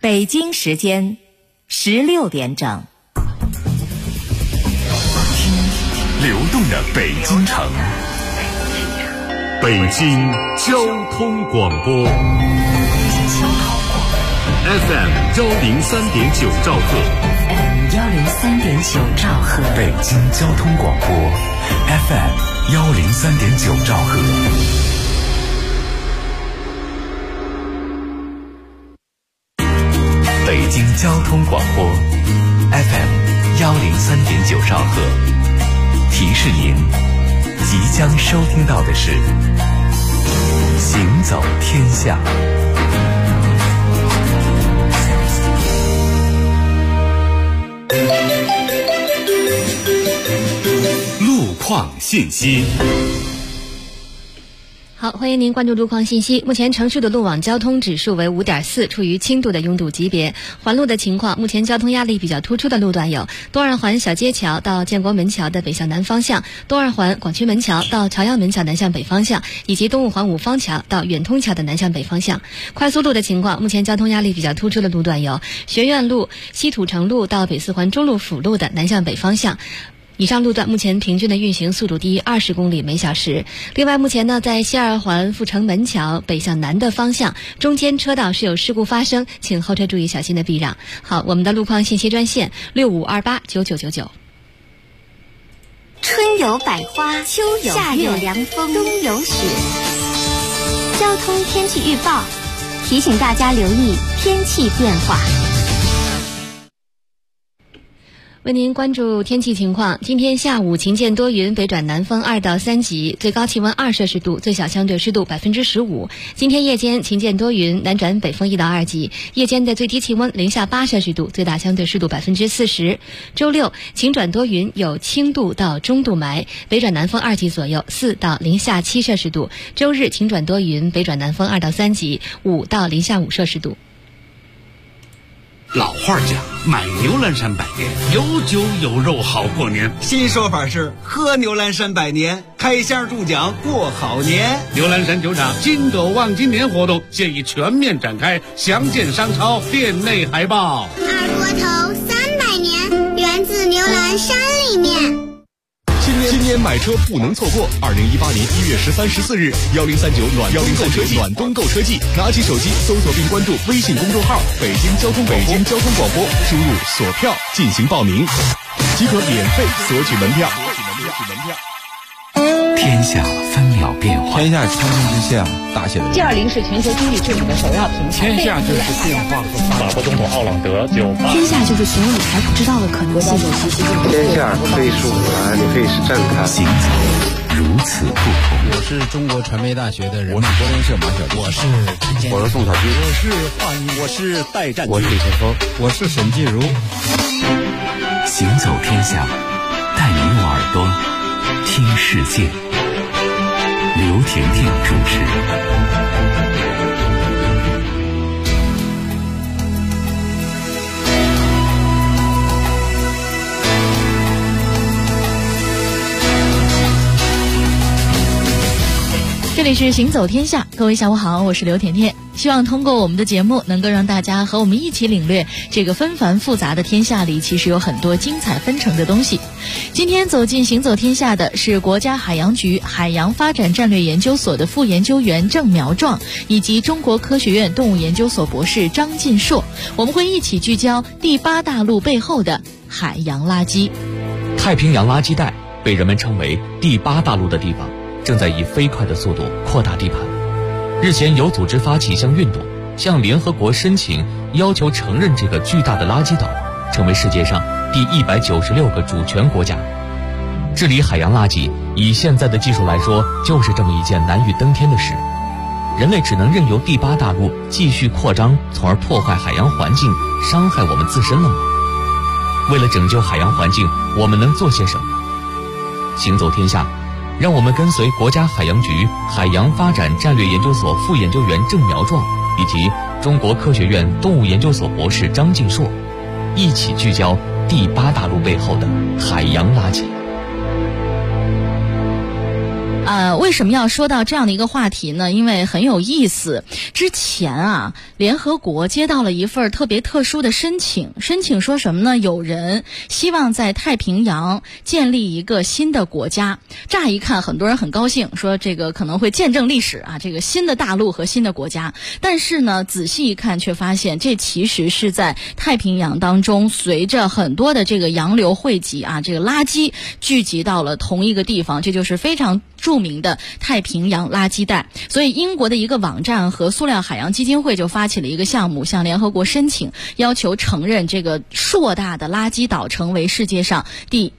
北京时间16点整。 听流动的北京城，北京交通广播 FM 103.9兆赫 103.9兆赫， 北京交通广播 FM 103.9兆赫。北京交通广播 FM 103.9兆赫，提示您，即将收听到的是《行走天下》。路况信息。 好，欢迎您关注路况信息。目前城市的路网交通指数为 5.4， 处于轻度的拥堵级别。环路的情况，目前交通压力比较突出的路段有东二环小街桥到建国门桥的北向南方向，东二环广渠门桥到朝阳门桥南向北方向，以及东五环五方桥到远通桥的南向北方向。快速路的情况，目前交通压力比较突出的路段有学院路、西土城路到北四环中路辅路的南向北方向。以上路段目前平均的运行速度低于20公里每小时。另外，目前呢，在西二环阜成门桥北向南的方向，中间车道是有事故发生，请后车注意小心的避让。好，我们的路况信息专线65289999。 春有百花，秋有夏有凉风，冬有雪。交通天气预报提醒大家留意天气变化。 为您关注天气情况，今天下午晴间多云，北转南风2到3级，最高气温2摄氏度，最小相对湿度15%。今天夜间晴间多云，南转北风1到2级，夜间的最低气温零下8摄氏度，最大相对湿度40%。周六晴转多云，有轻度到中度霾，北转南风2级左右，4到零下7摄氏度。周日晴转多云，北转南风2到3级，5到零下5摄氏度。 老话讲，买牛栏山百年，有酒有肉好过年。 新说法是喝牛栏山百年，开箱中奖过好年。 牛栏山酒厂金斗望今年活动现已全面展开，详见商超店内海报。 二锅头300年，源自牛栏山里面。 今年买车不能错过！2018年1月13、14日，1039暖冬购车季，拿起手机搜索并关注微信公众号“北京交通广播”，输入索票进行报名，即可免费索取门票。天下分秒变化， 天下苍生之下，大写的 G20是全球经济治理的首要平台。 天下就是变化和发展。法国总统奥朗德98。 天下就是所有你还不知道的可能性。 天下可以是舞台，也可以是站台。 行走如此不同。 我是中国传媒大学的人，我是国联社马晓丽， 我是宋小军， 我是华谊，我是戴占， 我是李晨峰， 我是沈继如。 行走天下，带你用耳朵听世界。刘婷婷主持。 这里是行走天下，各位下午好，我是刘甜甜。希望通过我们的节目，能够让大家和我们一起领略这个纷繁复杂的天下里，其实有很多精彩纷呈的东西。今天走进行走天下的是国家海洋局海洋发展战略研究所的副研究员郑苗壮，以及中国科学院动物研究所博士张晋硕。我们会一起聚焦第8大陆背后的海洋垃圾。 太平洋垃圾带被人们称为第8大陆的地方，正在以飞快的速度扩大地盘。日前有组织发起一项运动，向联合国申请要求承认这个巨大的垃圾岛，成为世界上第196个主权国家。治理海洋垃圾，以现在的技术来说，就是这么一件难于登天的事。人类只能任由第8大陆继续扩张，从而破坏海洋环境，伤害我们自身了吗？为了拯救海洋环境，我们能做些什么？行走天下，让我们跟随国家海洋局海洋发展战略研究所副研究员郑苗壮以及中国科学院动物研究所博士张晋硕，一起聚焦第8大陆背后的海洋垃圾。 为什么要说到这样的一个话题呢？因为很有意思。之前啊，联合国接到了一份特别特殊的申请说什么呢？有人希望在太平洋建立一个新的国家。乍一看，很多人很高兴，说这个可能会见证历史啊，这个新的大陆和新的国家。但是呢，仔细一看，却发现这其实是在太平洋当中，随着很多的这个洋流汇集啊，这个垃圾聚集到了同一个地方，这就是非常著名的太平洋垃圾带。所以英国的一个网站和塑料海洋基金会就发起了一个项目，向联合国申请，要求承认这个硕大的垃圾岛成为世界上第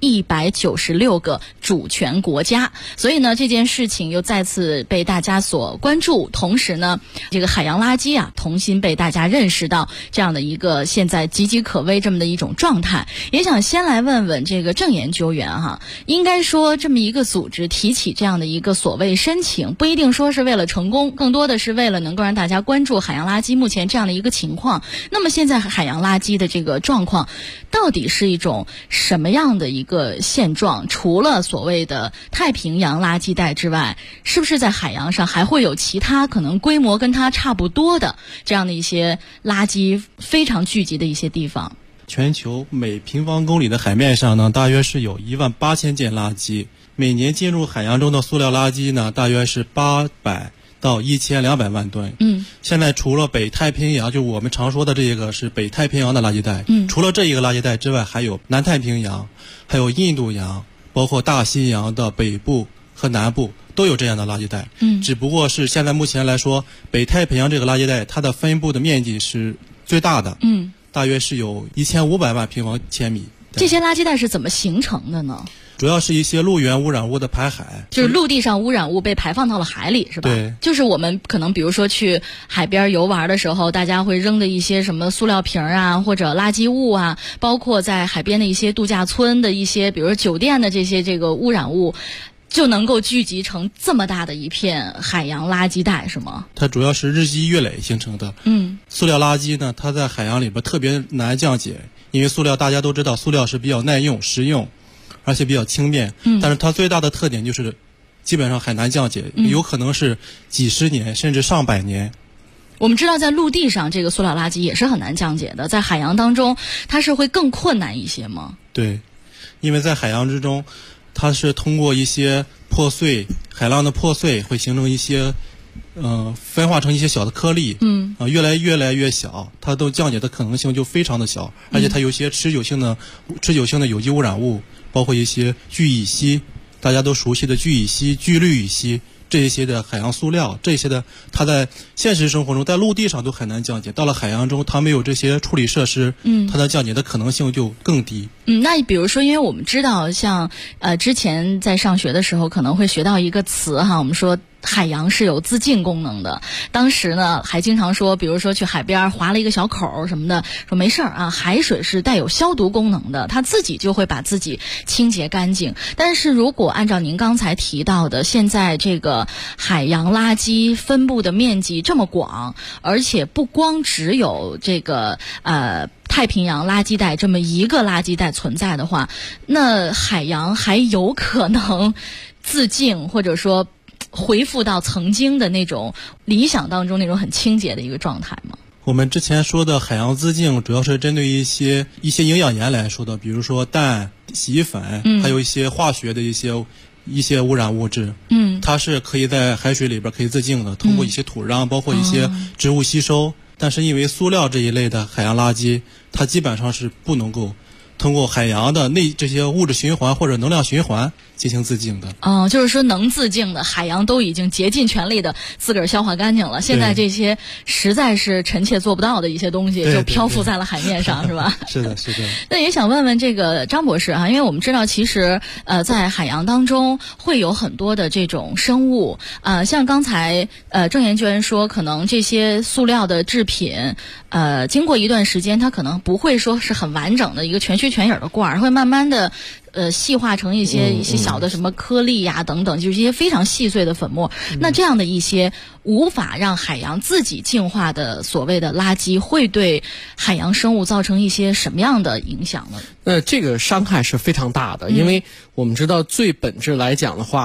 196个主权国家。所以呢，这件事情又再次被大家所关注，同时呢，这个海洋垃圾啊，重新被大家认识到这样的一个现在岌岌可危这么的一种状态。也想先来问问这个郑研究员哈，应该说这么一个组织提起这样的一个所谓申请，不一定说是为了成功，更多的是为了能够让大家关注海洋垃圾目前这样的一个情况。那么现在海洋垃圾的这个状况到底是一种什么样的一个现状？除了所谓的太平洋垃圾带之外，是不是在海洋上还会有其他可能规模跟它差不多的这样的一些垃圾非常聚集的一些地方？ 全球每平方公里的海面上呢，大约是有18000件垃圾。每年进入海洋中的塑料垃圾呢，大约是800到1200万吨。现在除了北太平洋，就我们常说的这个是北太平洋的垃圾带，除了这一个垃圾带之外，还有南太平洋，还有印度洋，包括大西洋的北部和南部都有这样的垃圾带。只不过是现在目前来说，北太平洋这个垃圾带它的分布的面积是最大的，大约是有1500万平方千米。 这些垃圾带是怎么形成的呢？ 主要是一些陆源污染物的排海， 就是陆地上污染物被排放到了海里，是吧？ 对， 就是我们可能比如说去海边游玩的时候，大家会扔的一些什么塑料瓶啊，或者垃圾物啊，包括在海边的一些度假村的一些，比如说酒店的这个污染物，就能够聚集成这么大的一片海洋垃圾带，是吗？ 它主要是日积月累形成的。塑料垃圾呢，它在海洋里边特别难降解，因为塑料大家都知道，塑料是比较耐用、实用，而且比较轻便。但是它最大的特点就是基本上很难降解，有可能是几十年甚至上百年。 我们知道在陆地上这个塑料垃圾也是很难降解的，在海洋当中它是会更困难一些吗？ 对，因为在海洋之中，它是通过一些破碎，海浪的破碎会形成一些分化成一些小的颗粒，越来越小，它都降解的可能性就非常的小，而且它有些持久性的有机污染物，包括一些聚乙烯，大家都熟悉的聚乙烯、聚氯乙烯，这一些的海洋塑料，这些的它在现实生活中在陆地上都很难降解，到了海洋中它没有这些处理设施，它的降解的可能性就更低。 那比如说，因为我们知道像之前在上学的时候可能会学到一个词哈，我们说海洋是有自净功能的。当时呢还经常说，比如说去海边划了一个小口什么的，说没事啊，海水是带有消毒功能的，它自己就会把自己清洁干净。但是如果按照您刚才提到的，现在这个海洋垃圾分布的面积这么广，而且不光只有这个太平洋垃圾带这么一个垃圾带存在的话，那海洋还有可能自净，或者说恢复到曾经的那种理想当中那种很清洁的一个状态吗？ 我们之前说的海洋自净主要是针对一些营养盐来说的，比如说氮、洗衣粉，还有一些化学的一些污染物质，它是可以在海水里边可以自净的，通过一些土壤，包括一些植物吸收。但是因为塑料这一类的海洋垃圾，它基本上是不能够通过海洋的这些物质循环或者能量循环进行自净的。 就是说能自净的海洋都已经竭尽全力的自个儿消化干净了，现在这些实在是臣妾做不到的一些东西就漂浮在了海面上，是吧？ 是的，是的。 那也想问问这个张博士因为我们知道其实在海洋当中会有很多的这种生物，像刚才郑研究员说，可能这些塑料的制品经过一段时间，它可能不会说是很完整的一个全虚全影的罐，会慢慢的细化成一些小的什么颗粒呀等等，就是一些非常细碎的粉末。那这样的一些无法让海洋自己净化的所谓的垃圾，会对海洋生物造成一些什么样的影响呢？ 这个伤害是非常大的，因为我们知道最本质来讲的话，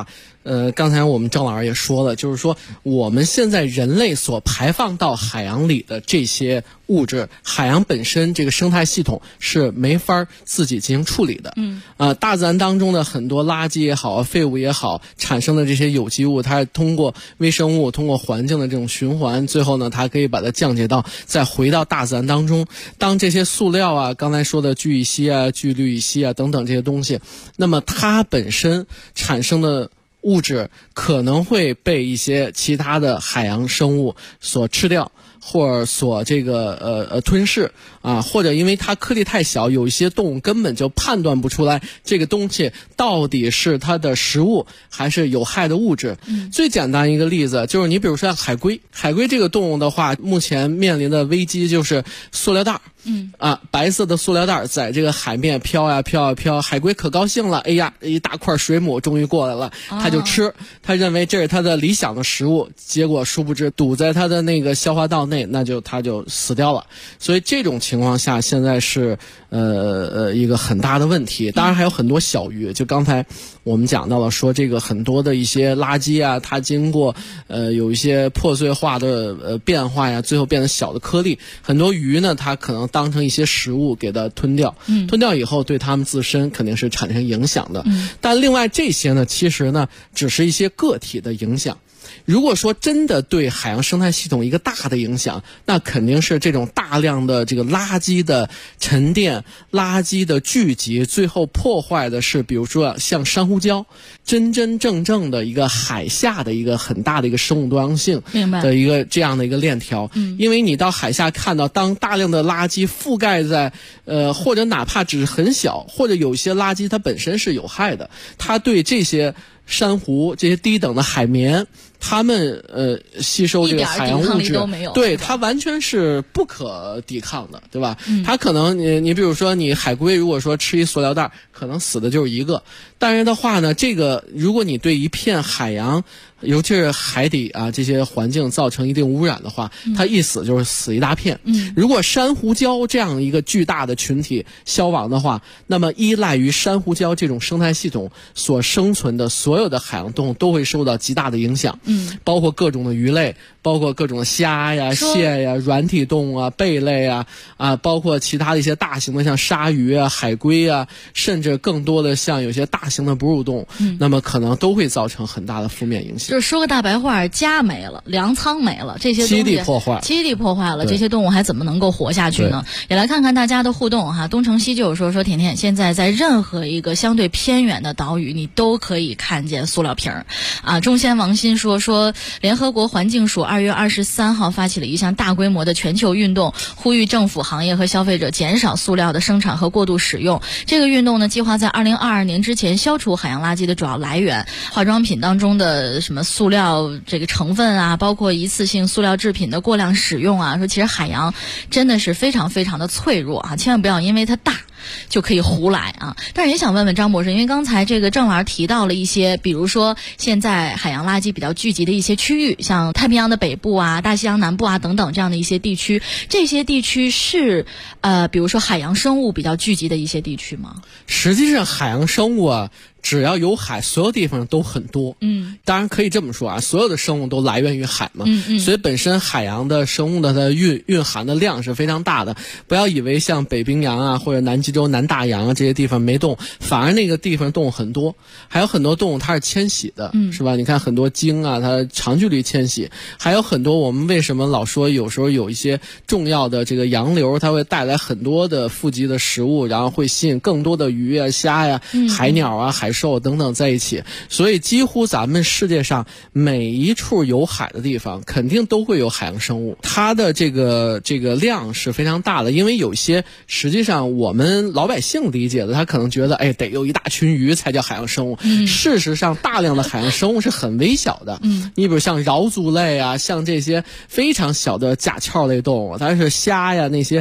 刚才我们郑老师也说了，就是说我们现在人类所排放到海洋里的这些物质，海洋本身这个生态系统是没法自己进行处理的。大自然当中的很多垃圾也好，废物也好，产生的这些有机物，它是通过微生物，通过环境的这种循环，最后呢，它可以把它降解到，再回到大自然当中。当这些塑料啊，刚才说的聚乙烯啊、聚氯乙烯啊等等这些东西，那么它本身产生的物质可能会被一些其他的海洋生物所吃掉，或者所这个吞噬啊，或者因为它颗粒太小，有一些动物根本就判断不出来这个东西到底是它的食物还是有害的物质。最简单一个例子就是你比如说像海龟这个动物的话，目前面临的危机就是塑料袋。白色的塑料袋在这个海面飘呀飘呀飘，海龟可高兴了，哎呀，一大块水母终于过来了，它就吃，它认为这是它的理想的食物，结果殊不知堵在它的那个消化道内，那就它就死掉了。所以这种情况下现在是一个很大的问题。当然还有很多小鱼，就刚才我们讲到了，说这个很多的一些垃圾啊，它经过有一些破碎化的变化呀，最后变成小的颗粒，很多鱼呢它可能当成一些食物给它吞掉，吞掉以后对它们自身肯定是产生影响的。但另外这些呢，其实呢只是一些个体的影响。如果说真的对海洋生态系统一个大的影响，那肯定是这种大量的这个垃圾的沉淀、垃圾的聚集，最后破坏的是比如说像珊瑚礁，真真正正的一个海下的一个很大的一个生物多样性的一个这样的一个链条。因为你到海下看到，当大量的垃圾覆盖在或者哪怕只是很小，或者有些垃圾它本身是有害的，它对这些珊瑚、这些低等的海绵，它们吸收这个海洋物质，对它完全是不可抵抗的，对吧？它可能你比如说你海龟如果说吃一塑料袋，可能死的就是一个。但是的话呢，这个如果你对一片海洋，尤其是海底啊这些环境造成一定污染的话，它一死就是死一大片。如果珊瑚礁这样一个巨大的群体消亡的话，那么依赖于珊瑚礁这种生态系统所生存的所有的海洋动物都会受到极大的影响。包括各种的鱼类，包括各种的虾呀、蟹呀、软体动物啊、贝类啊，包括其他的一些大型的像鲨鱼啊、海龟啊，甚至更多的像有些大型的哺乳动物，那么可能都会造成很大的负面影响。 就是说个大白话，家没了，粮仓没了，这些东西基地破坏了，这些动物还怎么能够活下去呢？也来看看大家的互动哈。东城西就有说甜甜，现在在任何一个相对偏远的岛屿，你都可以看见塑料瓶啊。中仙王鑫说联合国环境署2月23号发起了一项大规模的全球运动，呼吁政府、行业和消费者减少塑料的生产和过度使用。这个运动呢，计划在2022年之前消除海洋垃圾的主要来源，化妆品当中的什么塑料这个成分啊，包括一次性塑料制品的过量使用啊，说其实海洋真的是非常非常的脆弱啊，千万不要因为它大就可以胡来啊！但是也想问问张博士，因为刚才这个郑老师提到了一些，比如说现在海洋垃圾比较聚集的一些区域，像太平洋的北部啊、大西洋南部啊等等这样的一些地区，这些地区是比如说海洋生物比较聚集的一些地区吗？ 实际上海洋生物啊，只要有海，所有地方都很多。当然可以这么说啊，所有的生物都来源于海嘛。所以本身海洋的生物的它蕴含的量是非常大的。不要以为像北冰洋啊或者南极洲、南大洋啊这些地方没动，反而那个地方动物很多，还有很多动物它是迁徙的，是吧？你看很多鲸啊，它长距离迁徙，还有很多我们为什么老说有时候有一些重要的这个洋流，它会带来很多的富集的食物，然后会吸引更多的鱼啊、虾呀、海鸟啊、海兽等等在一起，所以几乎咱们世界上每一处有海的地方肯定都会有海洋生物，它的这个量是非常大的。因为有些实际上我们老百姓理解的，他可能觉得得有一大群鱼才叫海洋生物，事实上大量的海洋生物是很微小的。你比如像桡足类啊，像这些非常小的甲壳类动物，它是虾呀那些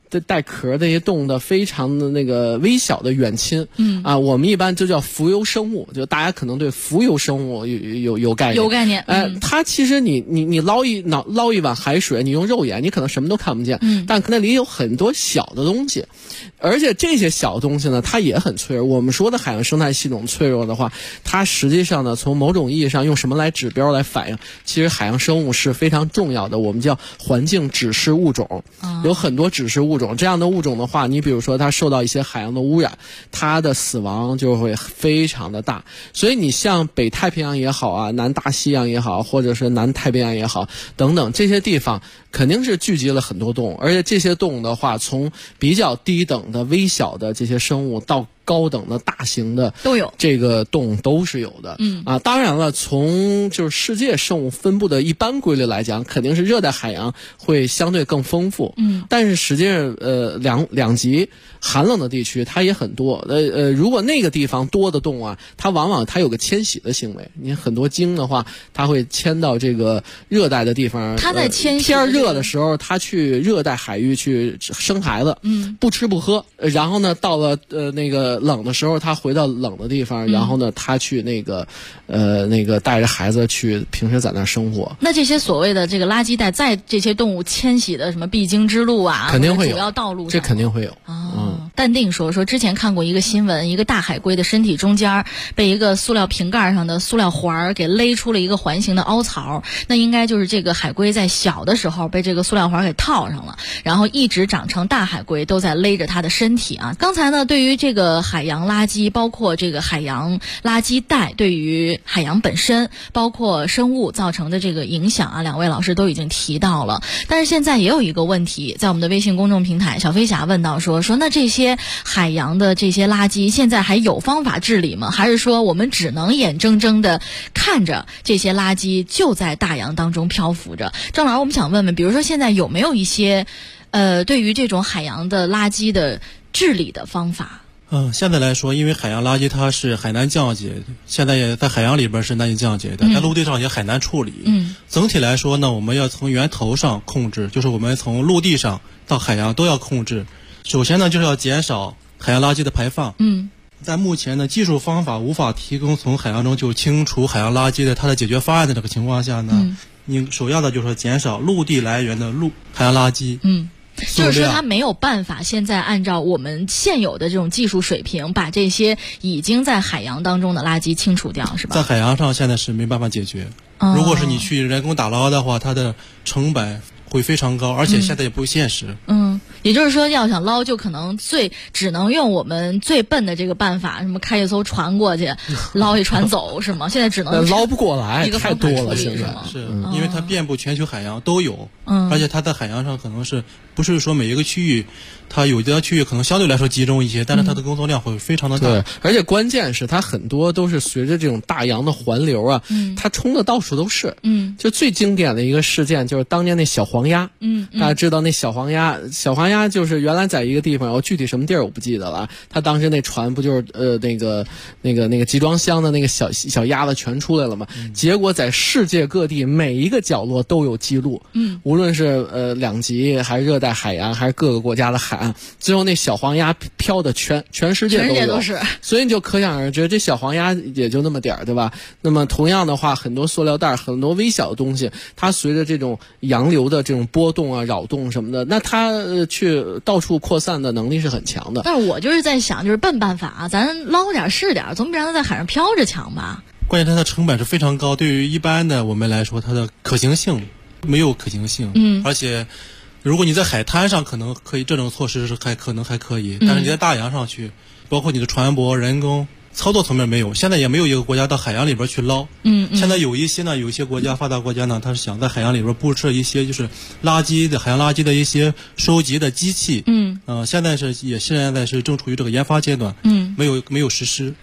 带壳的一些动物的非常的那个微小的远亲，我们一般就叫浮游生物，就大家可能对浮游生物有概念。 有概念。 它其实你捞一碗海水，你用肉眼你可能什么都看不见，但那里有很多小的东西，而且这些小东西呢，它也很脆弱。我们说的海洋生态系统脆弱的话，它实际上呢，从某种意义上用什么来指标来反映？其实海洋生物是非常重要的，我们叫环境指示物种，有很多指示物种。这样的物种的话，你比如说它受到一些海洋的污染，它的死亡就会非常的大。所以你像北太平洋也好啊，南大西洋也好，或者是南太平洋也好等等这些地方，肯定是聚集了很多动物，而且这些动物的话，从比较低等的微小的这些生物到高等的大型的都有， 这个动物都是有的。当然了，从就是世界生物分布的一般规律来讲，肯定是热带海洋会相对更丰富。但是实际上两极寒冷的地区它也很多。如果那个地方多的动物啊，它往往它有个迁徙的行为。你很多鲸的话，它会迁到这个热带的地方。 它在迁徙天热的时候，它去热带海域去生孩子，不吃不喝。然后呢，到了那个冷的时候，他回到冷的地方，然后呢，他去那个带着孩子去平时在那儿生活。 那这些所谓的这个垃圾袋，在这些动物迁徙的什么必经之路啊， 肯定会有主要道路上， 这肯定会有。 淡定说之前看过一个新闻，一个大海龟的身体中间被一个塑料瓶盖上的塑料环给勒出了一个环形的凹槽，那应该就是这个海龟在小的时候被这个塑料环给套上了，然后一直长成大海龟都在勒着它的身体啊。刚才呢，对于这个海洋垃圾，包括这个海洋垃圾袋对于海洋本身包括生物造成的这个影响啊，两位老师都已经提到了。但是现在也有一个问题，在我们的微信公众平台，小飞侠问到说那这些海洋的这些垃圾现在还有方法治理吗？还是说我们只能眼睁睁的看着这些垃圾就在大洋当中漂浮着？郑老师，我们想问问，比如说现在有没有一些对于这种海洋的垃圾的治理的方法？ 现在来说，因为海洋垃圾它是海难降解，现在也在海洋里边是难以降解的，在陆地上也很难处理。整体来说呢，我们要从源头上控制，就是我们从陆地上到海洋都要控制。首先呢，就是要减少海洋垃圾的排放。在目前的技术方法无法提供从海洋中就清除海洋垃圾的它的解决方案的这个情况下呢，你首要的就是说减少陆地来源的海洋垃圾。 就是说它没有办法现在按照我们现有的这种技术水平把这些已经在海洋当中的垃圾清除掉，是吧？ 在海洋上现在是没办法解决。如果是你去人工打捞的话，它的成本会非常高，而且现在也不现实。 也就是说要想捞，就可能只能用我们最笨的这个办法，什么开一艘船过去捞一船走，是吗？现在只能捞不过来，太多了，现在是因为它遍布全球海洋都有，而且它在海洋上可能是不是说每一个区域，它有的区域可能相对来说集中一些，但是它的工作量会非常的大。 对，而且关键是它很多都是随着这种大洋的环流啊，它冲的到处都是。就最经典的一个事件就是当年那小黄鸭。大家知道那小黄鸭就是原来在一个地方，具体什么地儿我不记得了。他当时那船不就是那个集装箱的那个小鸭子全出来了吗？结果在世界各地每一个角落都有记录。无论是两极还是热带海洋还是各个国家的海岸，最后那小黄鸭飘的全世界都是。 所以你就可想而知，这小黄鸭也就那么点儿，对吧？那么同样的话，很多塑料袋，很多微小的东西，它随着这种洋流的这种波动啊、扰动什么的，那它去到处扩散的能力是很强的。 但是我就是在想，就是笨办法啊，咱捞点是点，总比让它在海上飘着强吧。 关键它的成本是非常高，对于一般的我们来说，它的可行性没有可行性。而且如果你在海滩上可能可以，这种措施是可能还可以，但是你在大洋上去，包括你的船舶、人工操作层面没有，现在也没有一个国家到海洋里边去捞。现在有一些国家发达国家呢，它是想在海洋里边布设一些就是海洋垃圾的一些收集的机器。现在是正处于这个研发阶段。没有实施。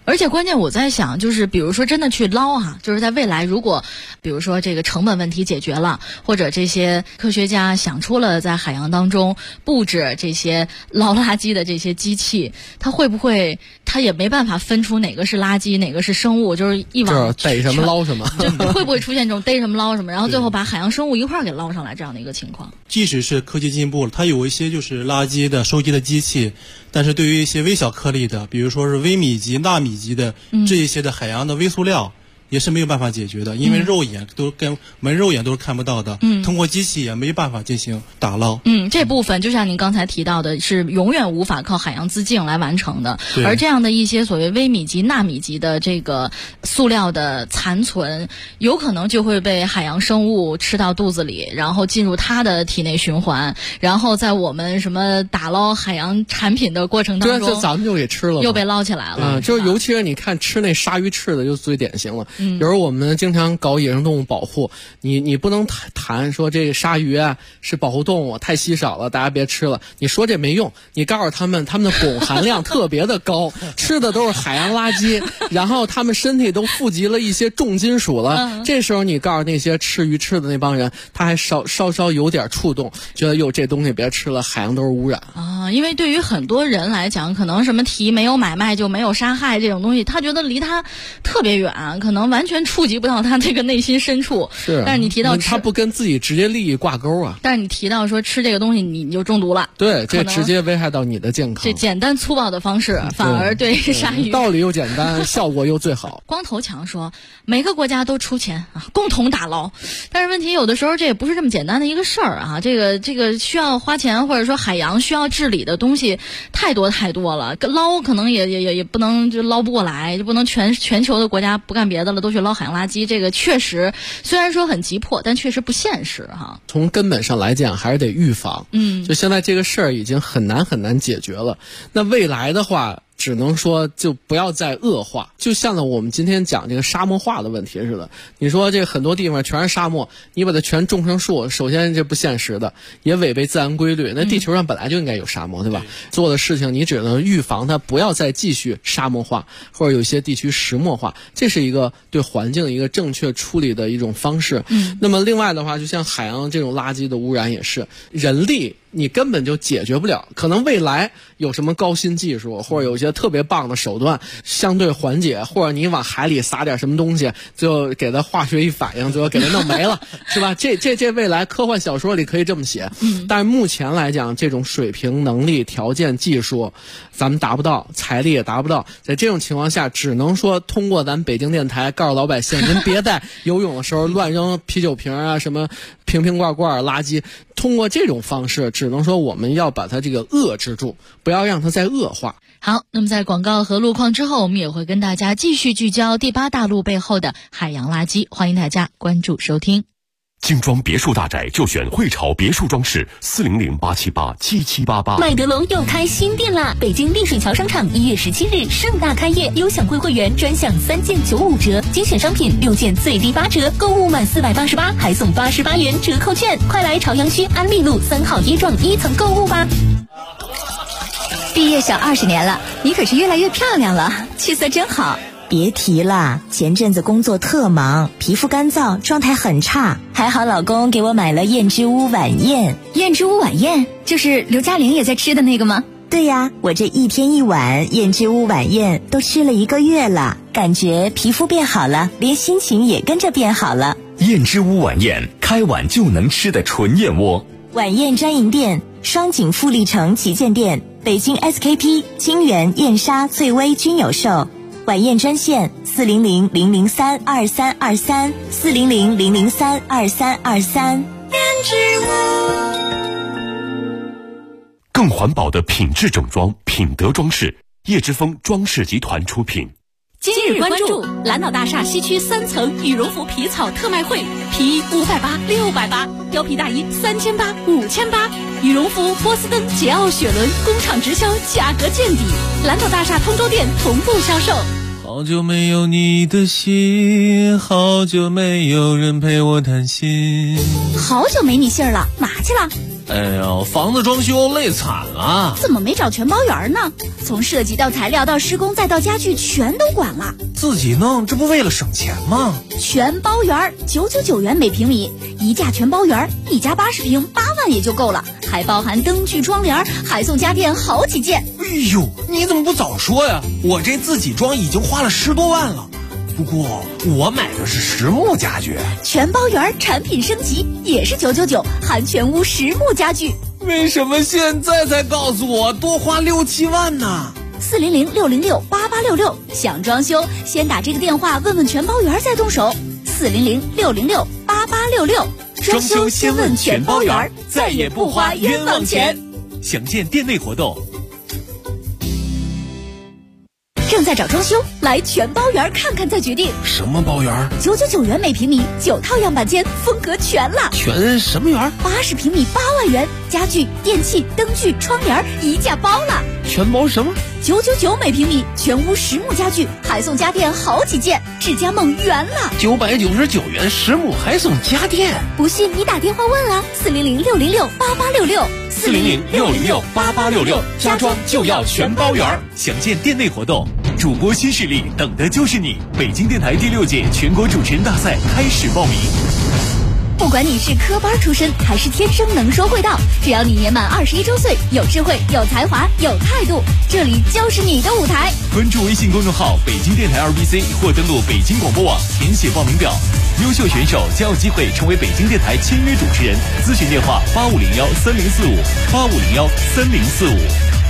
而且关键我在想，就是比如说真的去捞就是在未来如果比如说这个成本问题解决了，或者这些科学家想出了在海洋当中布置这些捞垃圾的这些机器，它会不会它也没办法分出哪个是垃圾哪个是生物，就是一网逮什么捞什么， 会不会出现这种逮什么捞什么，然后最后把海洋生物一块儿给捞上来这样的一个情况？ 即使是科技进步了，它有一些就是垃圾的收集的机器，但是对于一些微小颗粒的，比如说是微米级、纳米级的这一些的海洋的微塑料，也是没有办法解决的，因为肉眼都是看不到的，通过机器也没办法进行打捞。 这部分就像您刚才提到的，是永远无法靠海洋自净来完成的。而这样的一些所谓微米级、纳米级的这个塑料的残存，有可能就会被海洋生物吃到肚子里，然后进入它的体内循环，然后在我们什么打捞海洋产品的过程当中， 对，就咱们就给吃了， 又被捞起来了。 就是尤其是你看吃那鲨鱼翅的，就最典型了。有时候我们经常搞野生动物保护，你不能谈说这个鲨鱼啊是保护动物，太稀少了，大家别吃了。你说这没用，你告诉他们的汞含量特别的高，吃的都是海洋垃圾，然后他们身体都富集了一些重金属了。这时候你告诉那些吃鱼翅的那帮人，他还稍有点触动，觉得哟这东西别吃了，海洋都是污染啊。因为对于很多人来讲，可能什么题没有买卖就没有杀害这种东西，他觉得离他特别远，可能完全触及不到他这个内心深处。 是， 但是你提到他不跟自己直接利益挂钩啊。 但是你提到说吃这个东西你就中毒了， 对，这直接危害到你的健康。 这简单粗暴的方式反而对鲨鱼道理又简单，效果又最好。 光头强说每个国家都出钱共同打捞，但是问题有的时候这也不是这么简单的一个事儿这个需要花钱，或者说海洋需要治理的东西太多了，捞可能也不能就捞不过来，就不能全球的国家不干别的了都去捞海洋垃圾，这个确实虽然说很急迫，但确实不现实从根本上来讲还是得预防。就现在这个事儿已经很难解决了，那未来的话只能说就不要再恶化，就像我们今天讲这个沙漠化的问题似的。你说这很多地方全是沙漠，你把它全种成树，首先这不现实的，也违背自然规律。那地球上本来就应该有沙漠，对吧？做的事情你只能预防它不要再继续沙漠化，或者有些地区石墨化，这是一个对环境一个正确处理的一种方式。那么另外的话，就像海洋这种垃圾的污染也是，人力你根本就解决不了，可能未来有什么高新技术，或者有一些特别棒的手段相对缓解，或者你往海里撒点什么东西，最后给它化学一反应，最后给它弄没了，是吧？这未来科幻小说里可以这么写，但是目前来讲，这种水平、能力、条件、技术，咱们达不到，财力也达不到，在这种情况下，只能说通过咱北京电台告诉老百姓，您别在游泳的时候乱扔啤酒瓶啊，什么瓶罐垃圾，通过这种方式，只能说我们要把它这个遏制住，不要让它再恶化。 好，那么在广告和路况之后，我们也会跟大家继续聚焦第八大陆背后的海洋垃圾，欢迎大家关注收听。 精装别墅大宅就选汇潮别墅装饰，400-878-7788。 麦德龙又开新店啦！北京丽水桥商场1月17日盛大开业，优享贵会员专享3件95折，精选商品6件最低8折，购物满488还送88元折扣券，快来朝阳区安利路3号1幢1层购物吧！ 毕业小20年了，你可是越来越漂亮了，气色真好。 别提了，前阵子工作特忙，皮肤干燥，状态很差。还好老公给我买了燕之屋晚宴。 燕之屋晚宴就是刘嘉玲也在吃的那个吗？ 对呀，我这1天1碗燕之屋晚宴都吃了1个月了，感觉皮肤变好了，连心情也跟着变好了。 燕之屋晚宴，开碗就能吃的纯燕窝。 晚宴专营店：双井富力城旗舰店、北京 SKP、清源、燕莎、翠微均有售。晚宴专线400-003-2323，400-003-2323。 更环保的品质整装，品德装饰，叶之峰装饰集团出品。 今日关注蓝岛大厦西区3层羽绒服皮草特卖会，皮衣580、680，貂皮大衣3800、5800，羽绒服波司登、捷奥雪伦工厂直销，价格见底。蓝岛大厦通州店同步销售。 好久没有你的信，好久没有人陪我谈心。 好久没你信儿了，哪去了？ 哎呀，房子装修累惨了。 怎么没找全包员呢？从设计到材料到施工再到家具全都管了。 自己弄，这不为了省钱吗？ 全包员999元每平米，一价全包员，一家80平8万也就够了，还包含灯具窗帘，还送家电好几件。 哎呦，你怎么不早说呀？我这自己装已经花了10多万了。不过我买的是实木家具， 全包员产品升级也是999，含全屋实木家具。 为什么现在才告诉我多花6、7万呢 ？400-606-8866，想装修先打这个电话问问全包员再动手。400-606-8866， 装修先问全包员，再也不花冤枉钱。详见店内活动。 正在找装修，来全包员看看再决定。 什么包员 ？999元每平米，9套样板间，风格全了。 全什么园 ？80平米8万元，家具、电器、灯具、窗帘一价包了。 全包什么 ？999每平米，全屋实木家具，还送家电好几件，智家梦圆了。 999元实木还送家电， 不信你打电话问啊，400-606-8866。 400-606-8866，家装就要全包圆。详见店内活动。主播新势力，等的就是你！北京电台第6届全国主持人大赛开始报名。 不管你是科班出身还是天生能说会道，只要你年满21周岁，有智慧、有才华、有态度，这里就是你的舞台。 关注微信公众号北京电台2BC 或登录北京广播网填写报名表，优秀选手将有机会成为北京电台签约主持人。咨询电话8501-3045，8501-3045。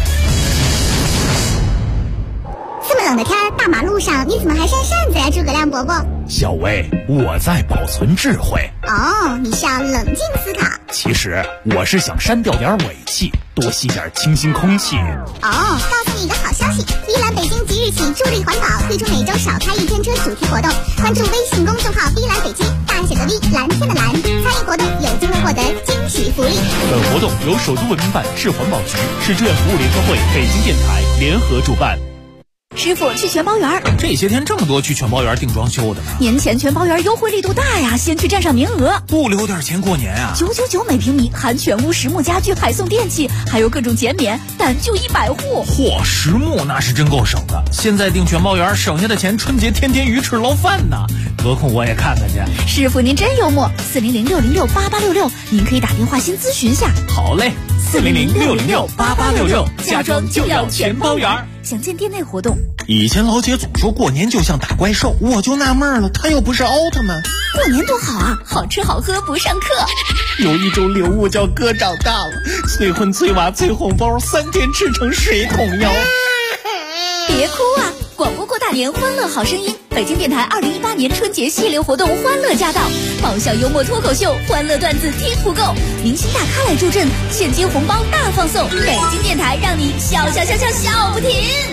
这么冷的天，大马路上你怎么还扇扇子呀，诸葛亮伯伯？ 小薇，我在保存智慧。 哦，你是要冷静思考。 其实我是想删掉点尾气，多吸点清新空气。 哦，告诉你一个好消息，碧蓝北京即日起助力环保，推出每周少开1天车主题活动。关注微信公众号碧蓝北京，大写的 V， 蓝天的蓝，参与活动有机会获得惊喜福利。 本活动由首都文明办、市环保局、市志愿服务联合会、北京电台联合主办。 师傅去全包园， 这些天这么多去全包园订装修的呢。 年前全包园优惠力度大呀，先去占上名额， 不留点钱过年啊 ！999每平米，含全屋实木家具，还送电器，还有各种减免，但就100户。 嚯，实木那是真够省的。现在订全包园省下的钱，春节天天鱼翅捞饭呢。得空我也看看去。 师傅您真幽默，400-606-8866，您可以打电话先咨询下。 好嘞，400-606-8866，家装就要全包园。 详见店内活动。 以前老姐总说过年就像打怪兽，我就纳闷了，她又不是奥特曼。 过年多好啊，好吃好喝不上课。 有一种礼物叫哥长大了，催婚催娃催红包，3天吃成水桶腰。 别哭啊！广播过大年，欢乐好声音。北京电台2018年春节系列活动欢乐驾到，爆笑幽默脱口秀，欢乐段子听不够，明星大咖来助阵，现金红包大放送。北京电台让你笑笑笑笑笑不停。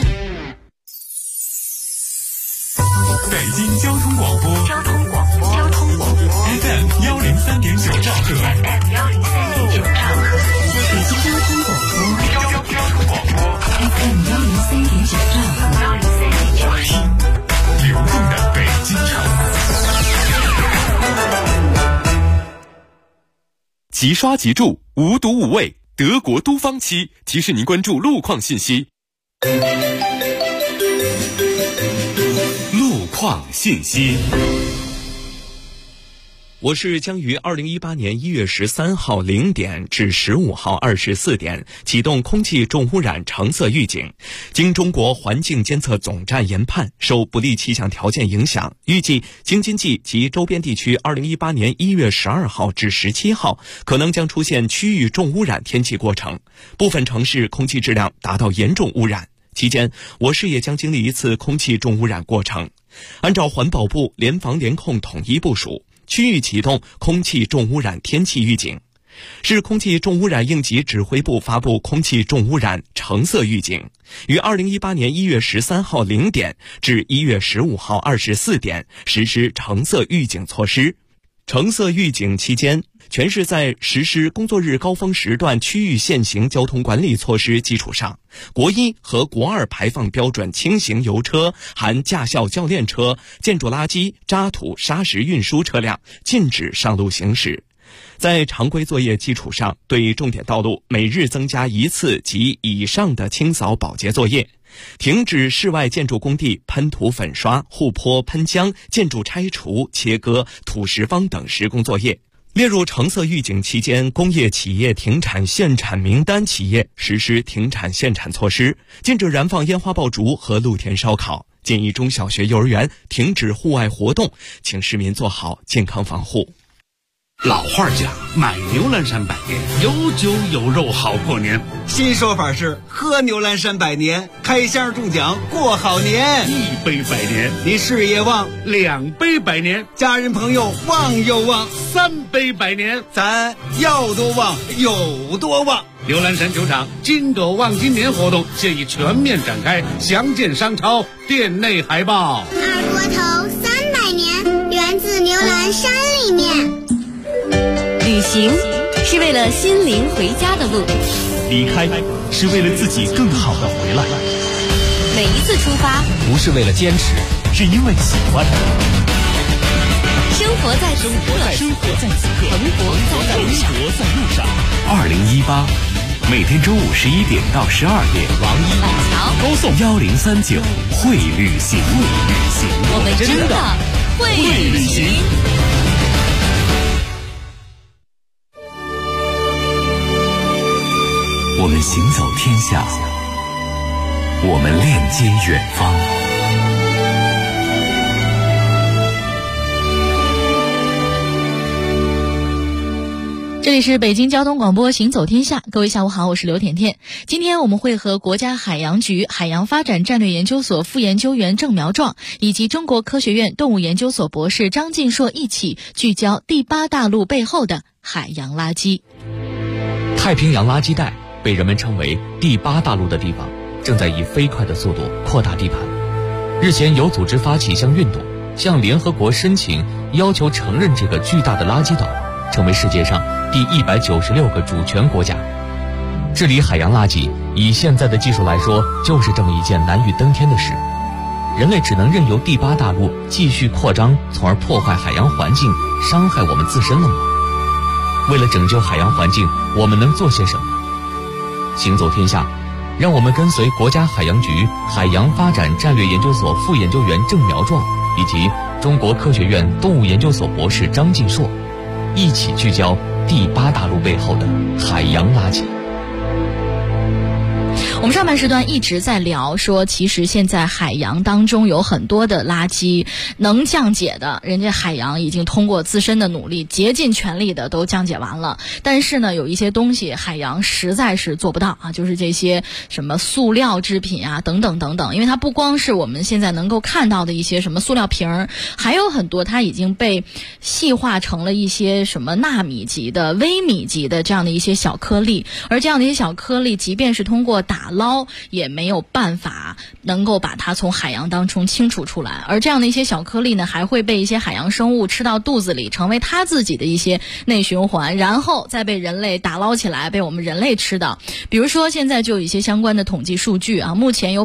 北京交通广播，FM 103.9兆赫， 北京交通广播，FM 103.9兆赫， 流动的北京城。即刷即住，无毒无味，德国都方漆提示您关注路况信息。路况信息。我是将于2018年1月13号0点至15号24点启动空气重污染橙色预警。经中国环境监测总站研判，受不利气象条件影响，预计京津冀及周边地区2018年1月12号至17号可能将出现区域重污染天气过程，部分城市空气质量达到严重污染。期间，我市也将经历一次空气重污染过程。按照环保部联防联控统一部署，区域启动空气重污染天气预警。市空气重污染应急指挥部发布空气重污染橙色预警，于2018年1月13号0点至1月15号24点实施橙色预警措施。橙色预警期间，全市在实施工作日高峰时段区域限行交通管理措施基础上，国1和国2排放标准轻型油车含驾校教练车、建筑垃圾、渣土、砂石运输车辆禁止上路行驶。 在常规作业基础上，对重点道路每日增加1次及以上的清扫保洁作业，停止室外建筑工地喷涂粉刷、护坡喷浆、建筑拆除、切割、土石方等施工作业。列入橙色预警期间工业企业停产限产名单企业实施停产限产措施，禁止燃放烟花爆竹和露天烧烤，建议中小学、幼儿园停止户外活动，请市民做好健康防护。 老话讲，买牛栏山百年，有酒有肉好过年。 新说法是喝牛栏山百年，开箱中奖过好年。 1杯百年， 你事业旺 ；2杯百年， 家人朋友旺又旺 ；3杯百年， 咱要多旺有多旺。 牛栏山球场金斗旺今年活动现已全面展开，详见商超店内海报。 二锅头300年，源自牛栏山里面。 旅行是为了心灵回家的路， 离开是为了自己更好的回来。 每一次出发不是为了坚持，是因为喜欢。 生活在此刻，蓬勃在路上。2018，每天周5 11点到12点， 王一、板桥高送1039会旅行， 我们真的会旅行。 我们行走天下，我们链接远方。 这里是北京交通广播行走天下，各位下午好，我是刘甜甜。今天我们会和国家海洋局海洋发展战略研究所副研究员郑苗壮以及中国科学院动物研究所博士张晋硕一起聚焦第8大陆背后的海洋垃圾。 太平洋垃圾带被人们称为第8大陆的地方，正在以飞快的速度扩大地盘。日前有组织发起一项运动，向联合国申请要求承认这个巨大的垃圾岛，成为世界上第196个主权国家。治理海洋垃圾，以现在的技术来说，就是这么一件难于登天的事。人类只能任由第8大陆继续扩张，从而破坏海洋环境，伤害我们自身了吗？为了拯救海洋环境，我们能做些什么？行走天下，让我们跟随国家海洋局海洋发展战略研究所副研究员郑苗壮以及中国科学院动物研究所博士张晋硕，一起聚焦第8大陆背后的海洋垃圾。 我们上半时段一直在聊说，其实现在海洋当中有很多的垃圾能降解的，人家海洋已经通过自身的努力竭尽全力的都降解完了。但是呢，有一些东西海洋实在是做不到啊，就是这些什么塑料制品啊等等等等，因为它不光是我们现在能够看到的一些什么塑料瓶，还有很多它已经被细化成了一些什么纳米级的、微米级的这样的一些小颗粒，而这样的一些小颗粒即便是通过打捞也没有办法能够把它从海洋当中清除出来，而这样的一些小颗粒呢，还会被一些海洋生物吃到肚子里，成为它自己的一些内循环，然后再被人类打捞起来，被我们人类吃到。比如说现在就有一些相关的统计数据啊，目前有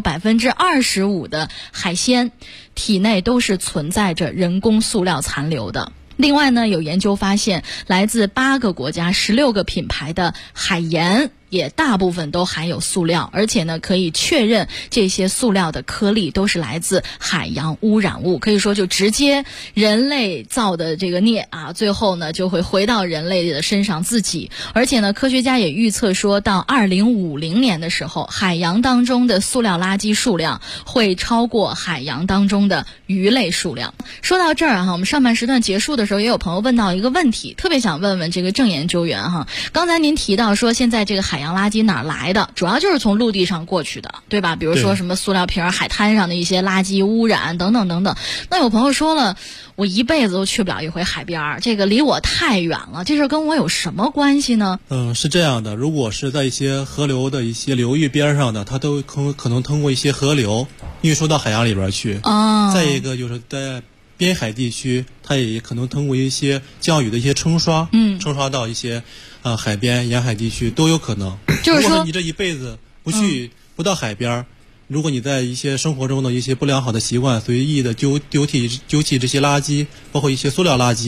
25%的海鲜体内都是存在着人工塑料残留的。另外呢，有研究发现，来自8个国家16个品牌的海盐也大部分都含有塑料，而且呢，可以确认这些塑料的颗粒都是来自海洋污染物，可以说就直接人类造的这个孽啊，最后呢就会回到人类的身上自己。而且呢，科学家也预测说，到2050年的时候，海洋当中的塑料垃圾数量会超过海洋当中的鱼类数量。说到这儿啊，我们上半时段结束的时候，也有朋友问到一个问题，特别想问问这个郑研究员哈。刚才您提到说，现在这个海洋垃圾哪来的？主要就是从陆地上过去的，对吧？比如说什么塑料瓶、海滩上的一些垃圾污染等等等等。那有朋友说了，我一辈子都去不了一回海边，这个离我太远了，这事跟我有什么关系呢？ 是这样的，如果是在一些河流的一些流域边上的，它都可能通过一些河流运输到海洋里边去。再一个就是在边海地区，它也可能通过一些降雨的一些冲刷，冲刷到一些海边沿海地区都有可能。 就是说， 如果你这一辈子不到海边，如果你在一些生活中的一些不良好的习惯，随意的丢弃这些垃圾，包括一些塑料垃圾，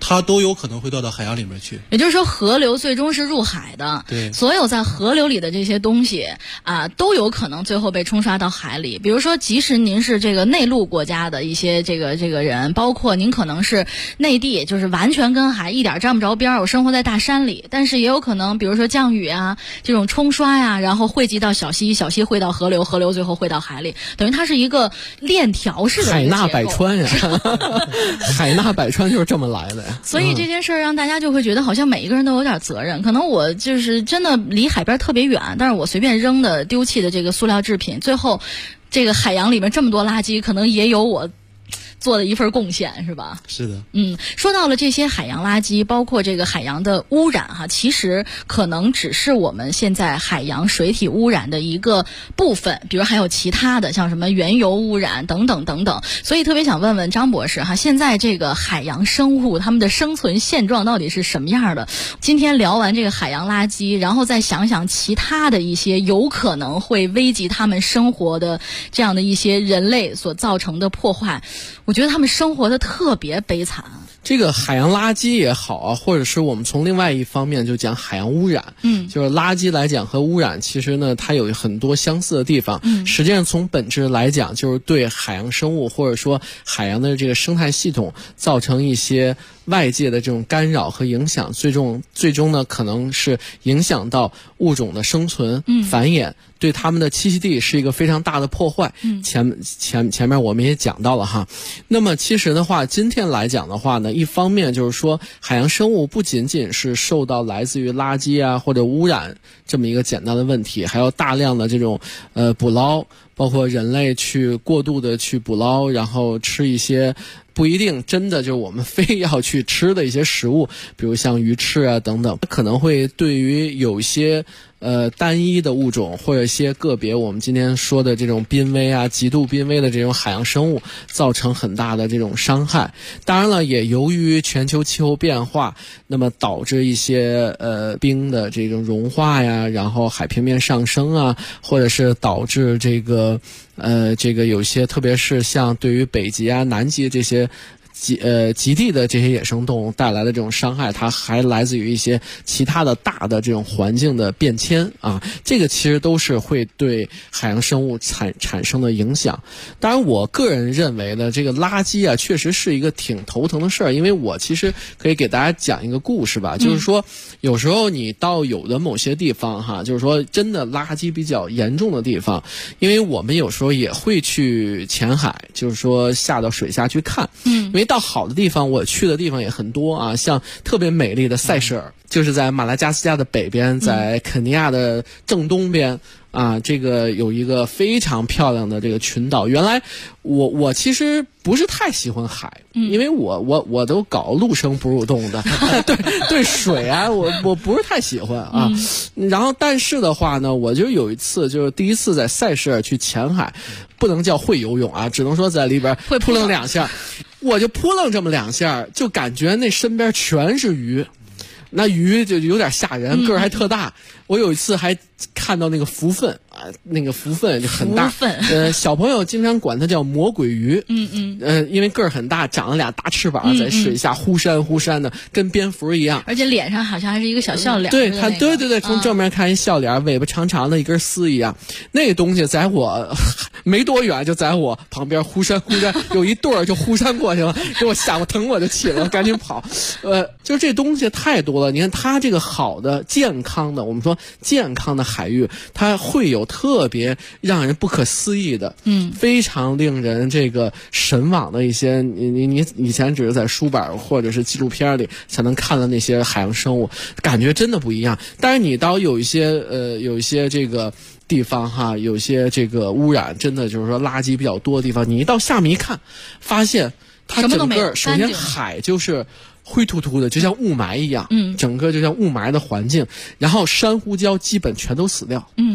它都有可能会掉到海洋里面去。 也就是说，河流最终是入海的。 对， 所有在河流里的这些东西都有可能最后被冲刷到海里。比如说，即使您是这个内陆国家的一些这个人，包括您可能是内地，就是完全跟海一点沾不着边儿，我生活在大山里，但是也有可能，比如说降雨啊，这种冲刷呀，然后汇集到小溪，小溪汇到河流，河流最后汇到海里，等于它是一个链条式的海纳百川呀，海纳百川就是这么来的呀。 所以这件事儿让大家就会觉得好像每一个人都有点责任。可能我就是真的离海边特别远，但是我随便扔的丢弃的这个塑料制品，最后这个海洋里面这么多垃圾，可能也有我做的一份贡献，是吧？ 是的。 说到了这些海洋垃圾，包括这个海洋的污染其实可能只是我们现在海洋水体污染的一个部分，比如还有其他的，像什么原油污染等等等等。所以特别想问问张博士现在这个海洋生物它们的生存现状到底是什么样的？今天聊完这个海洋垃圾，然后再想想其他的一些有可能会危及他们生活的这样的一些人类所造成的破坏，我觉得他们生活的特别悲惨。 这个海洋垃圾也好或者是我们从另外一方面就讲海洋污染，就是垃圾来讲和污染，其实呢它有很多相似的地方。实际上从本质来讲，就是对海洋生物或者说海洋的这个生态系统造成一些外界的这种干扰和影响，最终呢可能是影响到物种的生存、繁衍，对它们的栖息地是一个非常大的破坏。前面我们也讲到了那么其实的话，今天来讲的话呢，一方面就是说海洋生物不仅仅是受到来自于垃圾或者污染这么一个简单的问题，还有大量的这种捕捞，包括人类去过度的去捕捞，然后吃一些不一定真的就是我们非要去吃的一些食物，比如像鱼翅等等，可能会对于有一些单一的物种或者一些个别我们今天说的这种濒危极度濒危的这种海洋生物造成很大的这种伤害。当然了，也由于全球气候变化，那么导致一些冰的这种融化然后海平面上升或者是导致这个有些特别是像对于北极南极这些极地的这些野生动物带来的这种伤害，它还来自于一些其他的大的这种环境的变迁这个其实都是会对海洋生物产生的影响。当然我个人认为呢，这个垃圾确实是一个挺头疼的事儿，因为我其实可以给大家讲一个故事吧，就是说有时候你到有的某些地方就是说真的垃圾比较严重的地方，因为我们有时候也会去浅海，就是说下到水下去看，因为到好的地方，我去的地方也很多像特别美丽的塞舌尔，就是在马达加斯加的北边，在肯尼亚的正东边这个有一个非常漂亮的这个群岛。原来我其实不是太喜欢海，因为我都搞陆生哺乳动物的对水我不是太喜欢然后但是的话呢，我就有一次就是第一次在塞舌尔去浅海，不能叫会游泳只能说在里边扑棱两下，我就扑棱这么两下，就感觉那身边全是鱼，那鱼就有点吓人，个儿还特大。我有一次还看到那个浮粪那个浮粪就很大，小朋友经常管它叫魔鬼鱼，因为个儿很大，长了俩大翅膀，在水下忽闪忽闪的，跟蝙蝠一样， 而且脸上好像还是一个小笑脸。 对，它对，从正面看一笑脸，尾巴长长的，一根丝一样。那个东西在我没多远就在我旁边忽闪忽闪，有一对儿就忽闪过去了，给我吓我疼我就起了，赶紧跑。就这东西太多了。你看它这个好的健康的，我们说健康的海域，它会有特别让人不可思议的，非常令人这个神往的一些，你以前只是在书本或者是纪录片里才能看到那些海洋生物，感觉真的不一样。但是你到有一些这个地方有些这个污染，真的就是说垃圾比较多的地方，你一到下面一看，发现它整个首先海就是灰秃秃的，就像雾霾一样，整个就像雾霾的环境，然后珊瑚礁基本全都死掉，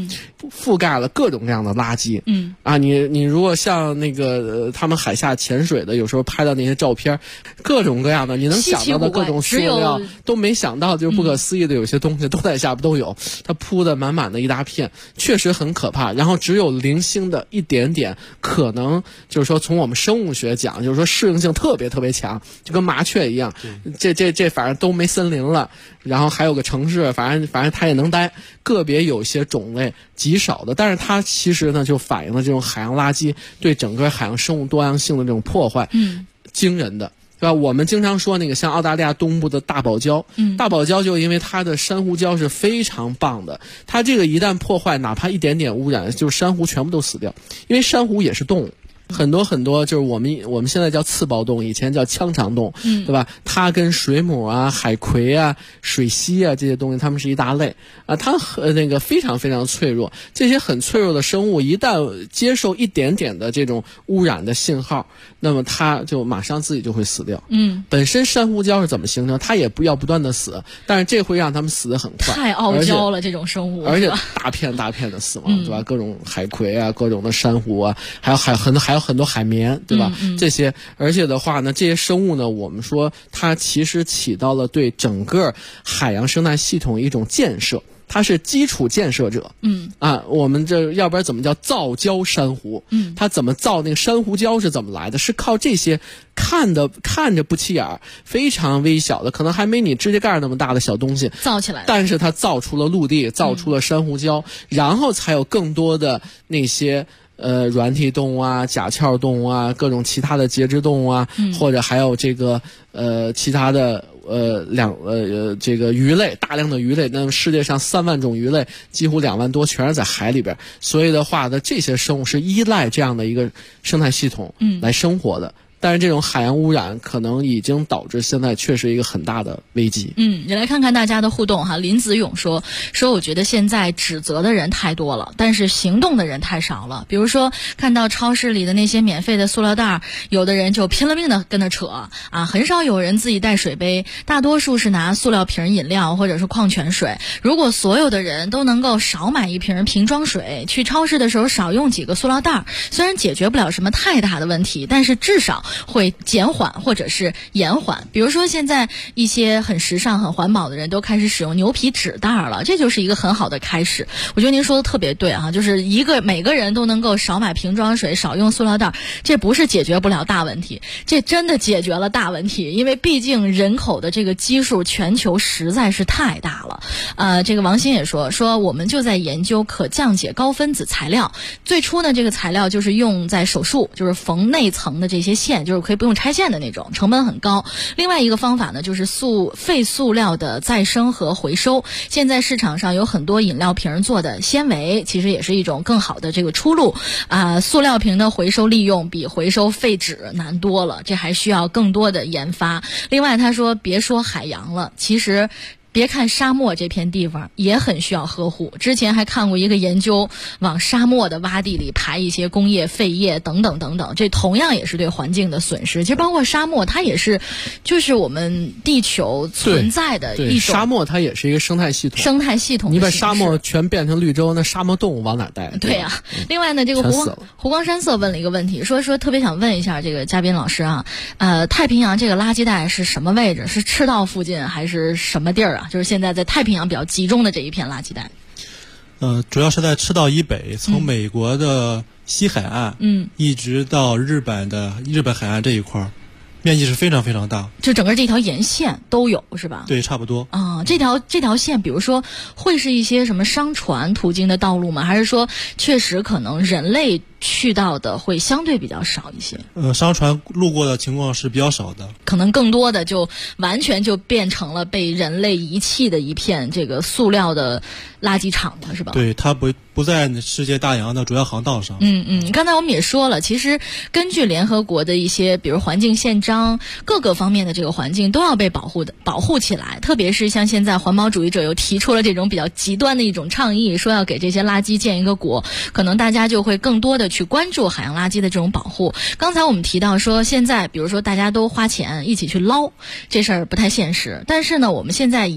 覆盖了各种各样的垃圾。你如果像那个他们海下潜水的，有时候拍到那些照片，各种各样的你能想到的各种塑料都没想到，就是不可思议的有些东西都在下边都有，它铺的满满的一大片，确实很可怕。然后只有零星的一点点，可能就是说从我们生物学讲，就是说适应性特别特别强，就跟麻雀一样，这反正都没森林了，然后还有个城市，反正它也能待。个别有些种类极少的，但是它其实呢就反映了这种海洋垃圾对整个海洋生物多样性的这种破坏，惊人的。对吧？我们经常说那个像澳大利亚东部的大堡礁，大堡礁就因为它的珊瑚礁是非常棒的，它这个一旦破坏，哪怕一点点污染，就是珊瑚全部都死掉，因为珊瑚也是动物。很多就是我们现在叫刺胞动物，以前叫腔肠动物，对吧？它跟水母啊、海葵啊、水螅啊这些东西，它们是一大类啊。它那个非常非常脆弱，这些很脆弱的生物一旦接受一点点的这种污染的信号，那么它就马上自己就会死掉。本身珊瑚礁是怎么形成？它也不要不断的死，但是这会让它们死得很快。 太傲娇了，这种生物， 而且大片大片的死亡，对吧？各种海葵啊，各种的珊瑚啊，还有很多海绵，对吧？这些，而且的话呢，这些生物呢，我们说它其实起到了对整个海洋生态系统一种建设，它是基础建设者。我们这要不然怎么叫造礁珊瑚？它怎么造那个珊瑚礁是怎么来的？是靠这些看着不起眼、非常微小的，可能还没你指甲盖那么大的小东西造起来， 但是它造出了陆地，造出了珊瑚礁，然后才有更多的那些软体动物啊、甲壳动物啊、各种其他的节肢动物啊，或者还有这个其他的这个鱼类，大量的鱼类，那么世界上3万种鱼类，几乎2万多全是在海里边，所以的话呢，这些生物是依赖这样的一个生态系统来生活的。但是这种海洋污染可能已经导致现在确实一个很大的危机。 也来看看大家的互动哈。林子勇说我觉得现在指责的人太多了，但是行动的人太少了。比如说看到超市里的那些免费的塑料袋，有的人就拼了命的跟他扯啊，很少有人自己带水杯，大多数是拿塑料瓶饮料或者是矿泉水。如果所有的人都能够少买一瓶瓶装水，去超市的时候少用几个塑料袋，虽然解决不了什么太大的问题，但是至少会减缓或者是延缓。比如说现在一些很时尚很环保的人都开始使用牛皮纸袋了，这就是一个很好的开始。我觉得您说的特别对啊，就是每个人都能够少买瓶装水，少用塑料袋，这不是解决不了大问题，这真的解决了大问题。因为毕竟人口的这个基数全球实在是太大了。这个王鑫也说我们就在研究可降解高分子材料。最初呢，这个材料就是用在手术，就是缝内层的这些线，就是可以不用拆线的那种，成本很高。另外一个方法呢，就是废塑料的再生和回收。现在市场上有很多饮料瓶做的纤维，其实也是一种更好的这个出路。塑料瓶的回收利用比回收废纸难多了，这还需要更多的研发。另外他说别说海洋了，其实别看沙漠这片地方也很需要呵护。之前还看过一个研究，往沙漠的洼地里排一些工业废液等等等等，这同样也是对环境的损失。其实包括沙漠，它也是就是我们地球存在的一种， 沙漠它也是一个生态系统。你把沙漠全变成绿洲，那沙漠动物往哪带？ 对呀。另外呢，这个湖光山色问了一个问题，说特别想问一下这个嘉宾老师啊，太平洋这个垃圾带是什么位置？是赤道附近还是什么地儿啊？就是现在在太平洋比较集中的这一片垃圾带。 主要是在赤道以北，从美国的西海岸，一直到日本海岸这一块，面积是非常非常大。 就整个这条沿线都有是吧？ 对，差不多。 这条线，比如说会是一些什么商船途经的道路吗？还是说确实可能人类去到的会相对比较少一些？ 商船路过的情况是比较少的， 可能更多的就完全就变成了被人类遗弃的一片这个塑料的垃圾场了，是吧？ 对，它不在世界大洋的主要航道上。 刚才我们也说了，其实根据联合国的一些比如环境宪章，各个方面的这个环境都要被保护起来。特别是像现在环保主义者又提出了这种比较极端的一种倡议，说要给这些垃圾建一个国，可能大家就会更多的去关注海洋垃圾的这种保护。刚才我们提到说，现在比如说大家都花钱一起去捞，这事儿不太现实。但是呢，我们现在已经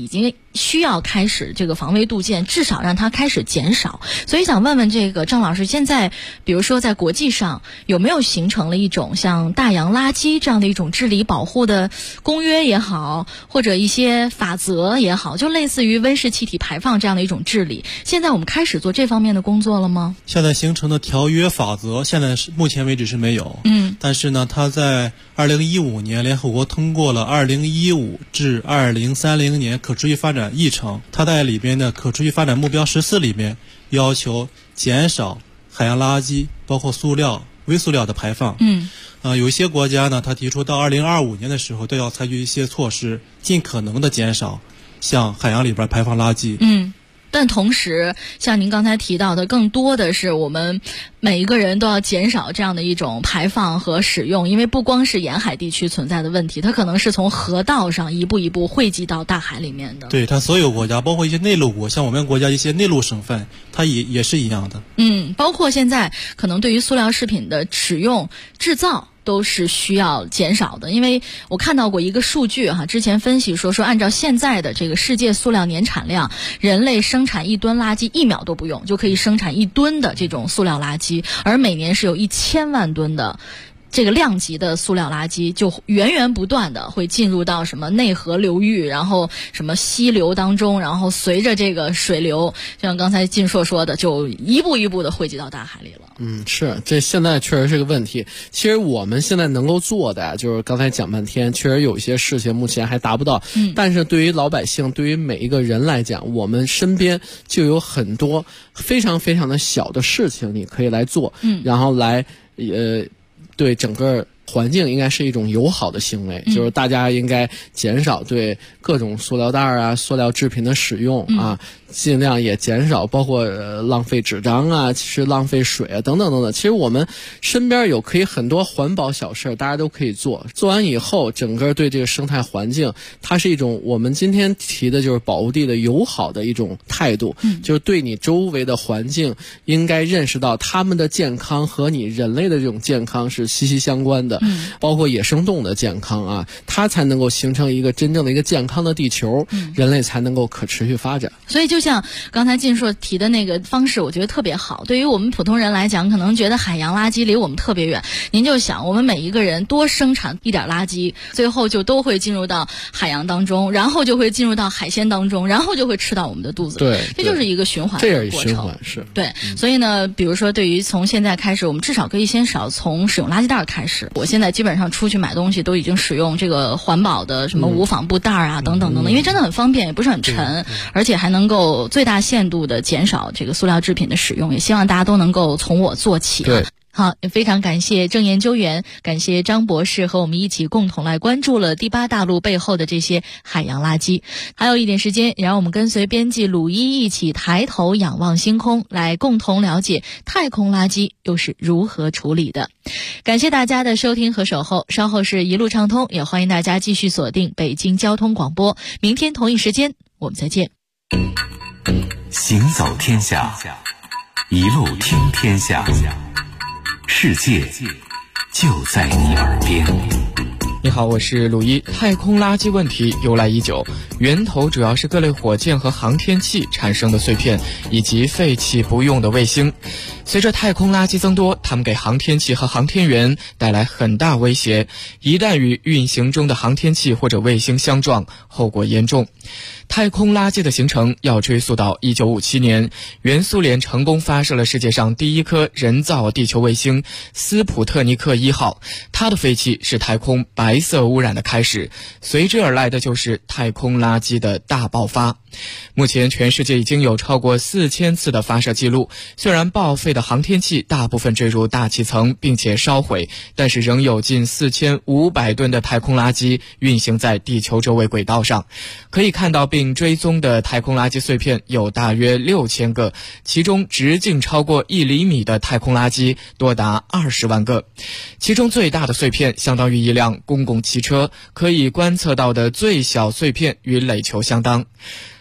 需要开始这个防微杜渐，至少让它开始减少。所以想问问这个郑老师，现在比如说在国际上有没有形成了一种像大洋垃圾这样的一种治理保护的公约也好，或者一些法则也好，就类似于温室气体排放这样的一种治理，现在我们开始做这方面的工作了吗？ 现在形成的条约法则现在是目前为止是没有，但是呢，它在2015年联合国通过了2015至2030年可持续发展议程，它在里边的可持续发展目标14里面要求减少海洋垃圾，包括塑料、微塑料的排放。有一些国家呢，它提出到2025年的时候都要采取一些措施，尽可能的减少向海洋里边排放垃圾。 但同时像您刚才提到的，更多的是我们每一个人都要减少这样的一种排放和使用，因为不光是沿海地区存在的问题，它可能是从河道上一步一步汇集到大海里面的。 对，它所有国家，包括一些内陆国，像我们国家一些内陆省份，它也是一样的。 包括现在可能对于塑料食品的使用、制造都是需要减少的。因为我看到过一个数据之前分析说按照现在的这个世界塑料年产量，人类生产1吨垃圾1秒都不用就可以生产1吨的这种塑料垃圾，而每年是有1000万吨的这个量级的塑料垃圾就源源不断的会进入到什么内河流域，然后什么溪流当中，然后随着这个水流，像刚才金硕说的，就一步一步的汇集到大海里了。 是，这现在确实是个问题。其实我们现在能够做的就是刚才讲半天，确实有一些事情目前还达不到。但是对于老百姓，对于每一个人来讲，我们身边就有很多非常非常的小的事情你可以来做，然后来对整个环境应该是一种友好的行为，就是大家应该减少对各种塑料袋啊、塑料制品的使用尽量也减少包括浪费纸张啊，其实浪费水啊等等等等。其实我们身边有可以很多环保小事大家都可以做，做完以后整个对这个生态环境，它是一种我们今天提的就是保护地的友好的一种态度，就是对你周围的环境应该认识到他们的健康和你人类的这种健康是息息相关的，包括野生动物的健康它才能够形成一个真正的一个健康的地球，人类才能够可持续发展。 所以就像刚才金硕提的那个方式，我觉得特别好。对于我们普通人来讲，可能觉得海洋垃圾离我们特别远，您就想我们每一个人多生产一点垃圾，最后就都会进入到海洋当中，然后就会进入到海鲜当中，然后就会吃到我们的肚子。 对， 这就是一个循环的过程。 这也是循环，是对。所以呢，比如说对于从现在开始，我们至少可以先少从使用垃圾袋开始。我现在基本上出去买东西都已经使用这个环保的什么无纺布袋等等等等，因为真的很方便，也不是很沉，而且还能够最大限度的减少这个塑料制品的使用。也希望大家都能够从我做起。 对。 好，也非常感谢郑研究员，感谢张博士和我们一起共同来关注了第8大陆背后的这些海洋垃圾。还有一点时间，让我们跟随编辑鲁一一起抬头仰望星空，来共同了解太空垃圾又是如何处理的。感谢大家的收听和守候，稍后是一路畅通，也欢迎大家继续锁定北京交通广播。明天同一时间我们再见。 行走天下，一路听天下，世界就在你耳边。 你好，我是鲁一。太空垃圾问题由来已久，源头主要是各类火箭和航天器产生的碎片，以及废弃不用的卫星。随着太空垃圾增多，它们给航天器和航天员带来很大威胁，一旦与运行中的航天器或者卫星相撞，后果严重。太空垃圾的形成要追溯到1957年，原苏联成功发射了世界上第一颗人造地球卫星斯普特尼克1号，它的废气是太空白色污染的开始，随之而来的就是太空垃圾的大爆发。目前全世界已经有超过4000次的发射记录，虽然报废的航天器大部分坠入大气层并且烧毁，但是仍有近4500吨的太空垃圾运行在地球周围轨道上。可以看到并追踪的太空垃圾碎片有大约6000个，其中直径超过1厘米的太空垃圾多达20万个，其中最大的碎片相当于一辆公共汽车，可以观测到的最小碎片与垒球相当。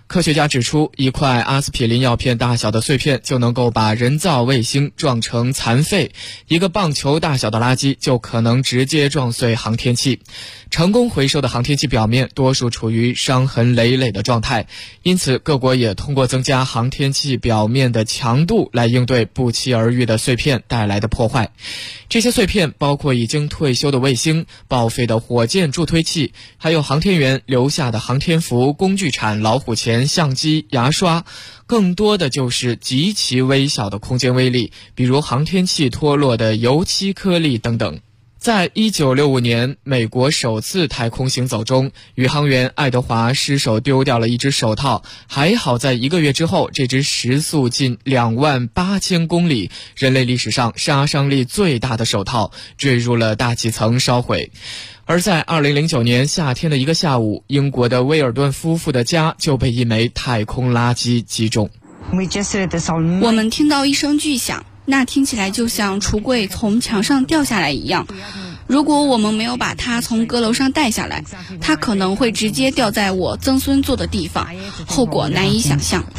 科学家指出，一块阿司匹林药片大小的碎片就能够把人造卫星撞成残废，一个棒球大小的垃圾就可能直接撞碎航天器。成功回收的航天器表面多数处于伤痕累累的状态，因此各国也通过增加航天器表面的强度来应对不期而遇的碎片带来的破坏。这些碎片包括已经退休的卫星、报废的火箭助推器，还有航天员留下的航天服、工具铲、老虎钳、相机、牙刷，更多的就是极其微小的空间微粒，比如航天器脱落的油漆颗粒等等。在1965年美国首次太空行走中，宇航员爱德华失手丢掉了一只手套，还好在1个月之后，这只时速近28000公里，人类历史上杀伤力最大的手套坠入了大气层烧毁。而在2009年夏天的一个下午，英国的威尔顿夫妇的家就被一枚太空垃圾击中。 我们听到一声巨响，那听起来就像橱柜从墙上掉下来一样。如果我们没有把它从阁楼上带下来，它可能会直接掉在我曾孙坐的地方，后果难以想象。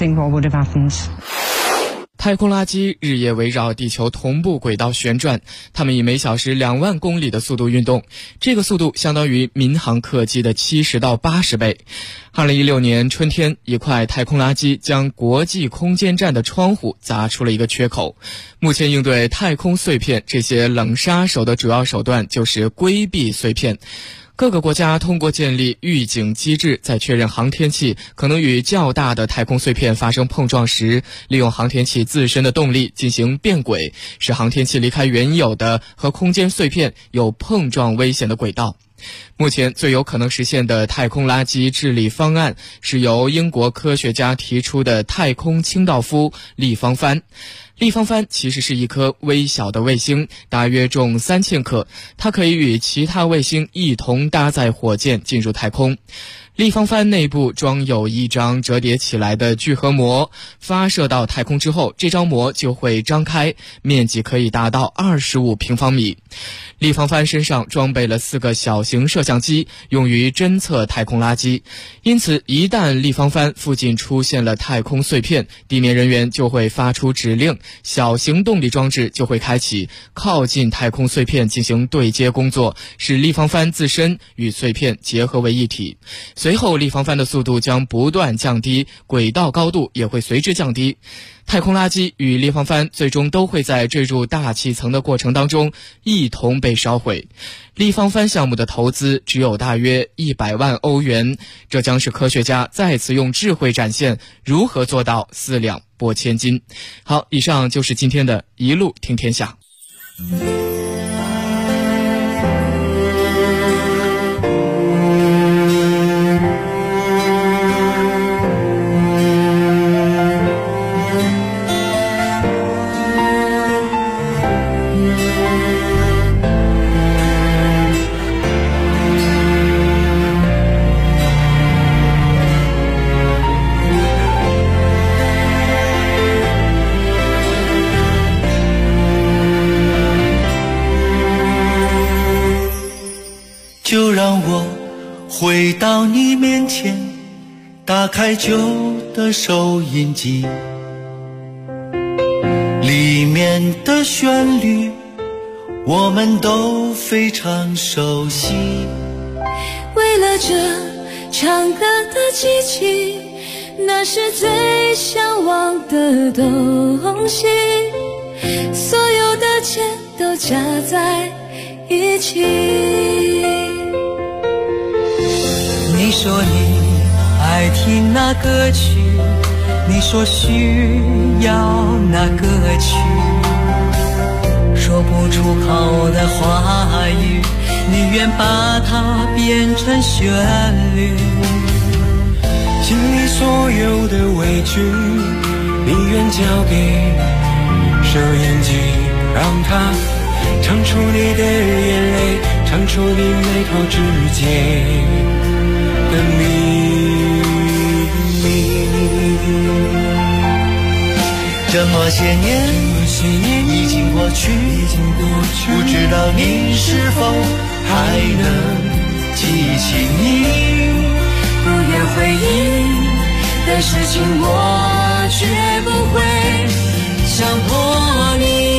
太空垃圾日夜围绕地球同步轨道旋转，它们以每小时2万公里的速度运动，这个速度相当于民航客机的70到80倍。2016年春天，一块太空垃圾将国际空间站的窗户砸出了一个缺口。目前应对太空碎片这些冷杀手的主要手段就是规避碎片。各个国家通过建立预警机制，在确认航天器可能与较大的太空碎片发生碰撞时，利用航天器自身的动力进行变轨，使航天器离开原有的和空间碎片有碰撞危险的轨道。目前最有可能实现的太空垃圾治理方案是由英国科学家提出的太空清道夫立方帆。立方帆其实是一颗微小的卫星，大约重3000克，它可以与其他卫星一同搭载火箭进入太空。立方帆内部装有一张折叠起来的聚合膜，发射到太空之后，这张膜就会张开，面积可以达到25平方米。立方帆身上装备了4个小型摄像机，用于侦测太空垃圾。因此，一旦立方帆附近出现了太空碎片，地面人员就会发出指令，小型动力装置就会开启，靠近太空碎片进行对接工作，使立方帆自身与碎片结合为一体。随后立方帆的速度将不断降低，轨道高度也会随之降低。太空垃圾与立方帆最终都会在坠入大气层的过程当中一同被烧毁。立方帆项目的投资只有大约100万欧元，这将是科学家再次用智慧展现如何做到4两拨千斤。好，以上就是今天的一路听天下。 就让我回到你面前，打开旧的收音机，里面的旋律我们都非常熟悉。 为了这唱歌的机器，那是最向往的东西，所有的钱都加在一起。 你说你爱听那歌曲，你说需要那歌曲，说不出口的话语，你愿把它变成旋律。心里所有的委屈，你愿交给收音机，让它唱出你的眼泪，唱出你眉头之间的秘密。这么些年已经过去，不知道你是否还能记起你。 不愿回忆的事情，我绝不会强迫你。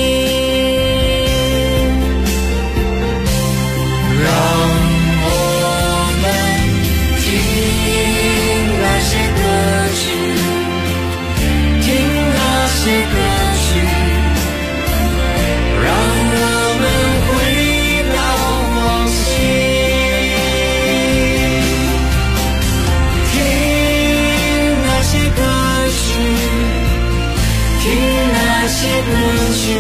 让我们听那些歌曲，听那些歌曲，让我们回到往昔，听那些歌曲，听那些歌曲，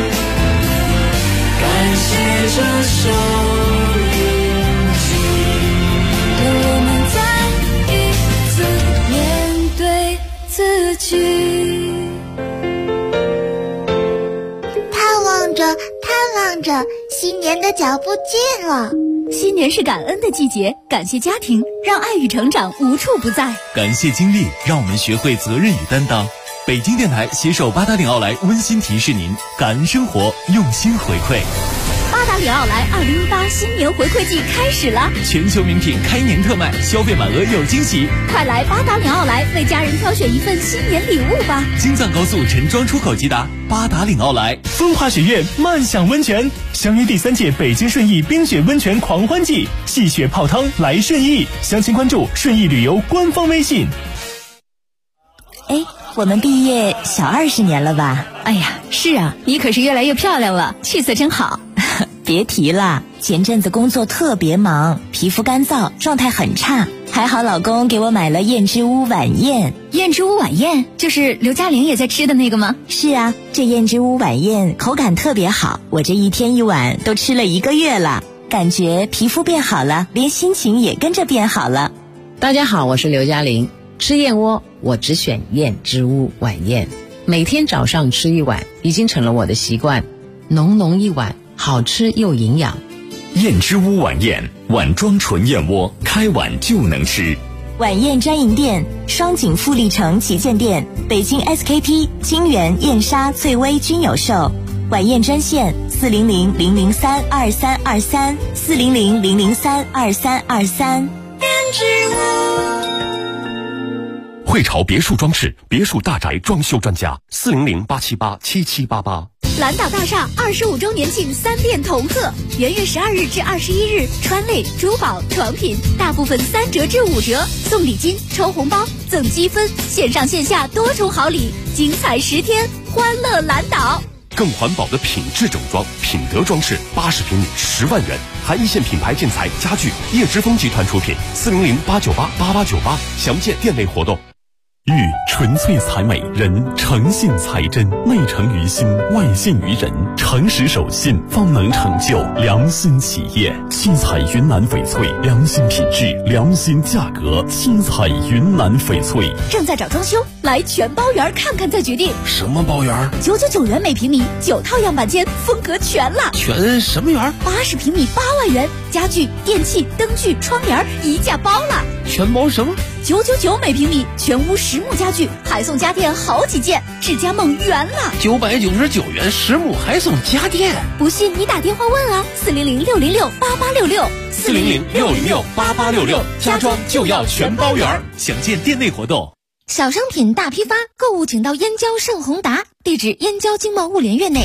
感谢这首音机，让我们再一次面对自己。 盼望着，新年的脚步近了。 新年是感恩的季节，感谢家庭，让爱与成长无处不在。 感谢经历，让我们学会责任与担当。北京电台携手八达岭奥莱温馨提示您：感恩生活，用心回馈。 八达岭奥莱2018新年回馈季开始了， 全球名品开年特卖，消费满额有惊喜。 快来八达岭奥莱为家人挑选一份新年礼物吧！ 京藏高速陈庄出口即达，八达岭奥莱。 风华雪月漫享温泉，相约第3届北京顺义冰雪温泉狂欢季，戏雪泡汤来顺义，详情关注顺义旅游官方微信。 哎，我们毕业小20年了吧？ 哎呀，是啊，你可是越来越漂亮了，气色真好。 别提了，前阵子工作特别忙，皮肤干燥，状态很差，还好老公给我买了燕之屋晚宴。 燕之屋晚宴就是刘嘉玲也在吃的那个吗？ 是啊，这燕之屋晚宴口感特别好，我这一天一碗都吃了1个月了，感觉皮肤变好了，连心情也跟着变好了。 大家好，我是刘嘉玲，吃燕窝我只选燕之屋晚宴，每天早上吃1碗已经成了我的习惯，浓浓一碗，好吃又营养。 燕之屋晚宴，碗装纯燕窝，开碗就能吃。 晚宴专营店：双井富力城旗舰店、北京 SKP、金源、燕莎、翠微均有售。晚宴专线400-003-2323 400-003-2323。 燕之屋。 汇潮别墅装饰，别墅大宅装修专家，400-878-7788。 蓝岛大厦25周年庆3店同贺，元月12日至21日，川类、珠宝、床品大部分3折至5折，送礼金、抽红包、赠积分，线上线下多重好礼，精彩10天，欢乐蓝岛。 更环保的品质整装，品德装饰，80平米10万元，含一线品牌建材家具，叶之峰集团出品，400-898-8898，详见店内活动。玉纯粹才美，人诚信才真，内诚于心，外信于人，诚实守信，方能成就良心企业。七彩云南翡翠，良心品质，良心价格。七彩云南翡翠正在找装修，来全包园看看再决定。 什么包园 ？999元每平米，9套样板间，风格全了。 全什么园 ？80平米8万元，家具、电器、灯具、窗帘一价包了。 全包什么 ？999每平米，全屋实木家具，还送家电好几件，智家梦圆了。 999元实木还送家电， 不信你打电话问啊，400-606-8866 400-606-8866，家装就要全包圆，详见店内活动。 小商品大批发，购物请到燕郊盛宏达，地址燕郊经贸物联院内。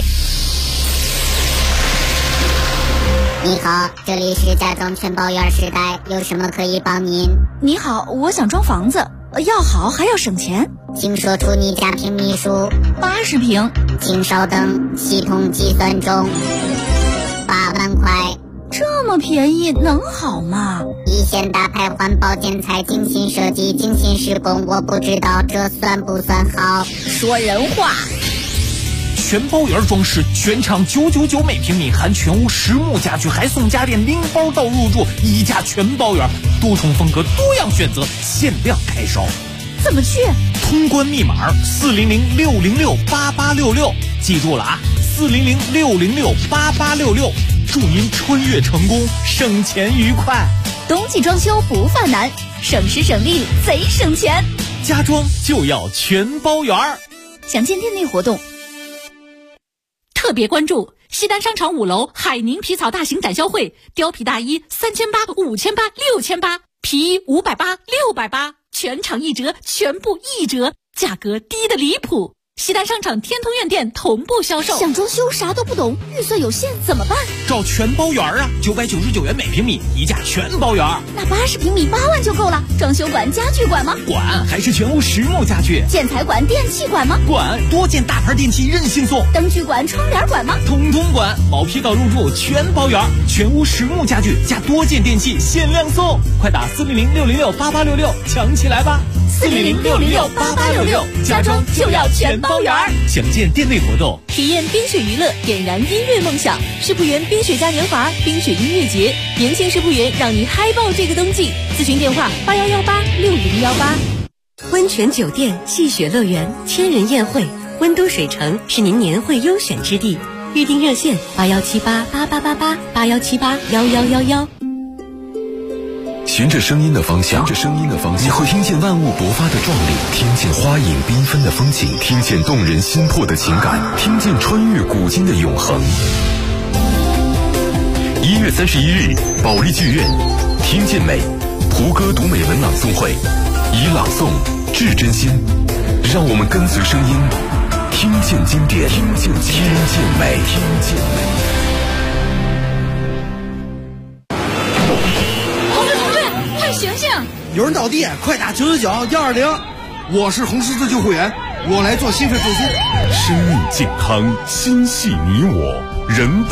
你好，这里是家装全包园时代，有什么可以帮您？ 你好，我想装房子，要好还要省钱， 请说出你家平米数。 80平。 请稍等，系统计算中。8万块。 这么便宜能好吗？ 一线大牌环保建材，精心设计，精心施工，我不知道这算不算好。 说人话。 全包园装饰，全场999每平米，含全屋实木家具，还送家电，拎包到入住，一价全包园，多重风格，多样选择，限量开烧。 怎么去？ 通关密码400-606-8866，记住了啊，400-606-8866，祝您春月成功，省钱愉快。 冬季装修不犯难，省时省力贼省钱， 家装就要全包园。 详见店内活动。特别关注西单商场5楼海宁皮草大型展销会，貂皮大衣3800、5800、6800，皮衣580、680， 全场1折，全部1折，价格低得离谱。西单商场天通苑店同步销售。 想装修啥都不懂，预算有限怎么办？ 找全包园啊，999元每平米，1价全包园。 那80平米8万就够了。装修馆、家具馆吗？ 管，还是全屋实木家具。 建材馆、电器馆吗？ 管，多件大牌电器任性送。 灯具馆、窗帘馆吗？ 通通管，毛坯到入住全包园，全屋实木家具加多件电器限量送。快打400-606-8866抢起来吧！400-606-8866，家装就要全包园。详见店内活动。 体验冰雪娱乐，点燃音乐梦想。世仆园冰雪嘉年华、冰雪音乐节，年轻世仆园让你嗨爆这个冬季。咨询电话81186018。 温泉酒店、戏雪乐园、千人宴会，温都水城是您年会优选之地。预订热线81788888，81781111。 循着声音的方向，你会听见万物勃发的壮丽，听见花影缤纷的风景，听见动人心魄的情感，听见穿越古今的永恒。1月31日，保利剧院，听见美，胡歌读美文朗诵会，以朗诵致真心，让我们跟随声音，听见经典，听见美。 有人倒地，快打999-120。我是红十字救护员，我来做心肺复苏。 生命健康，心系你我，人道。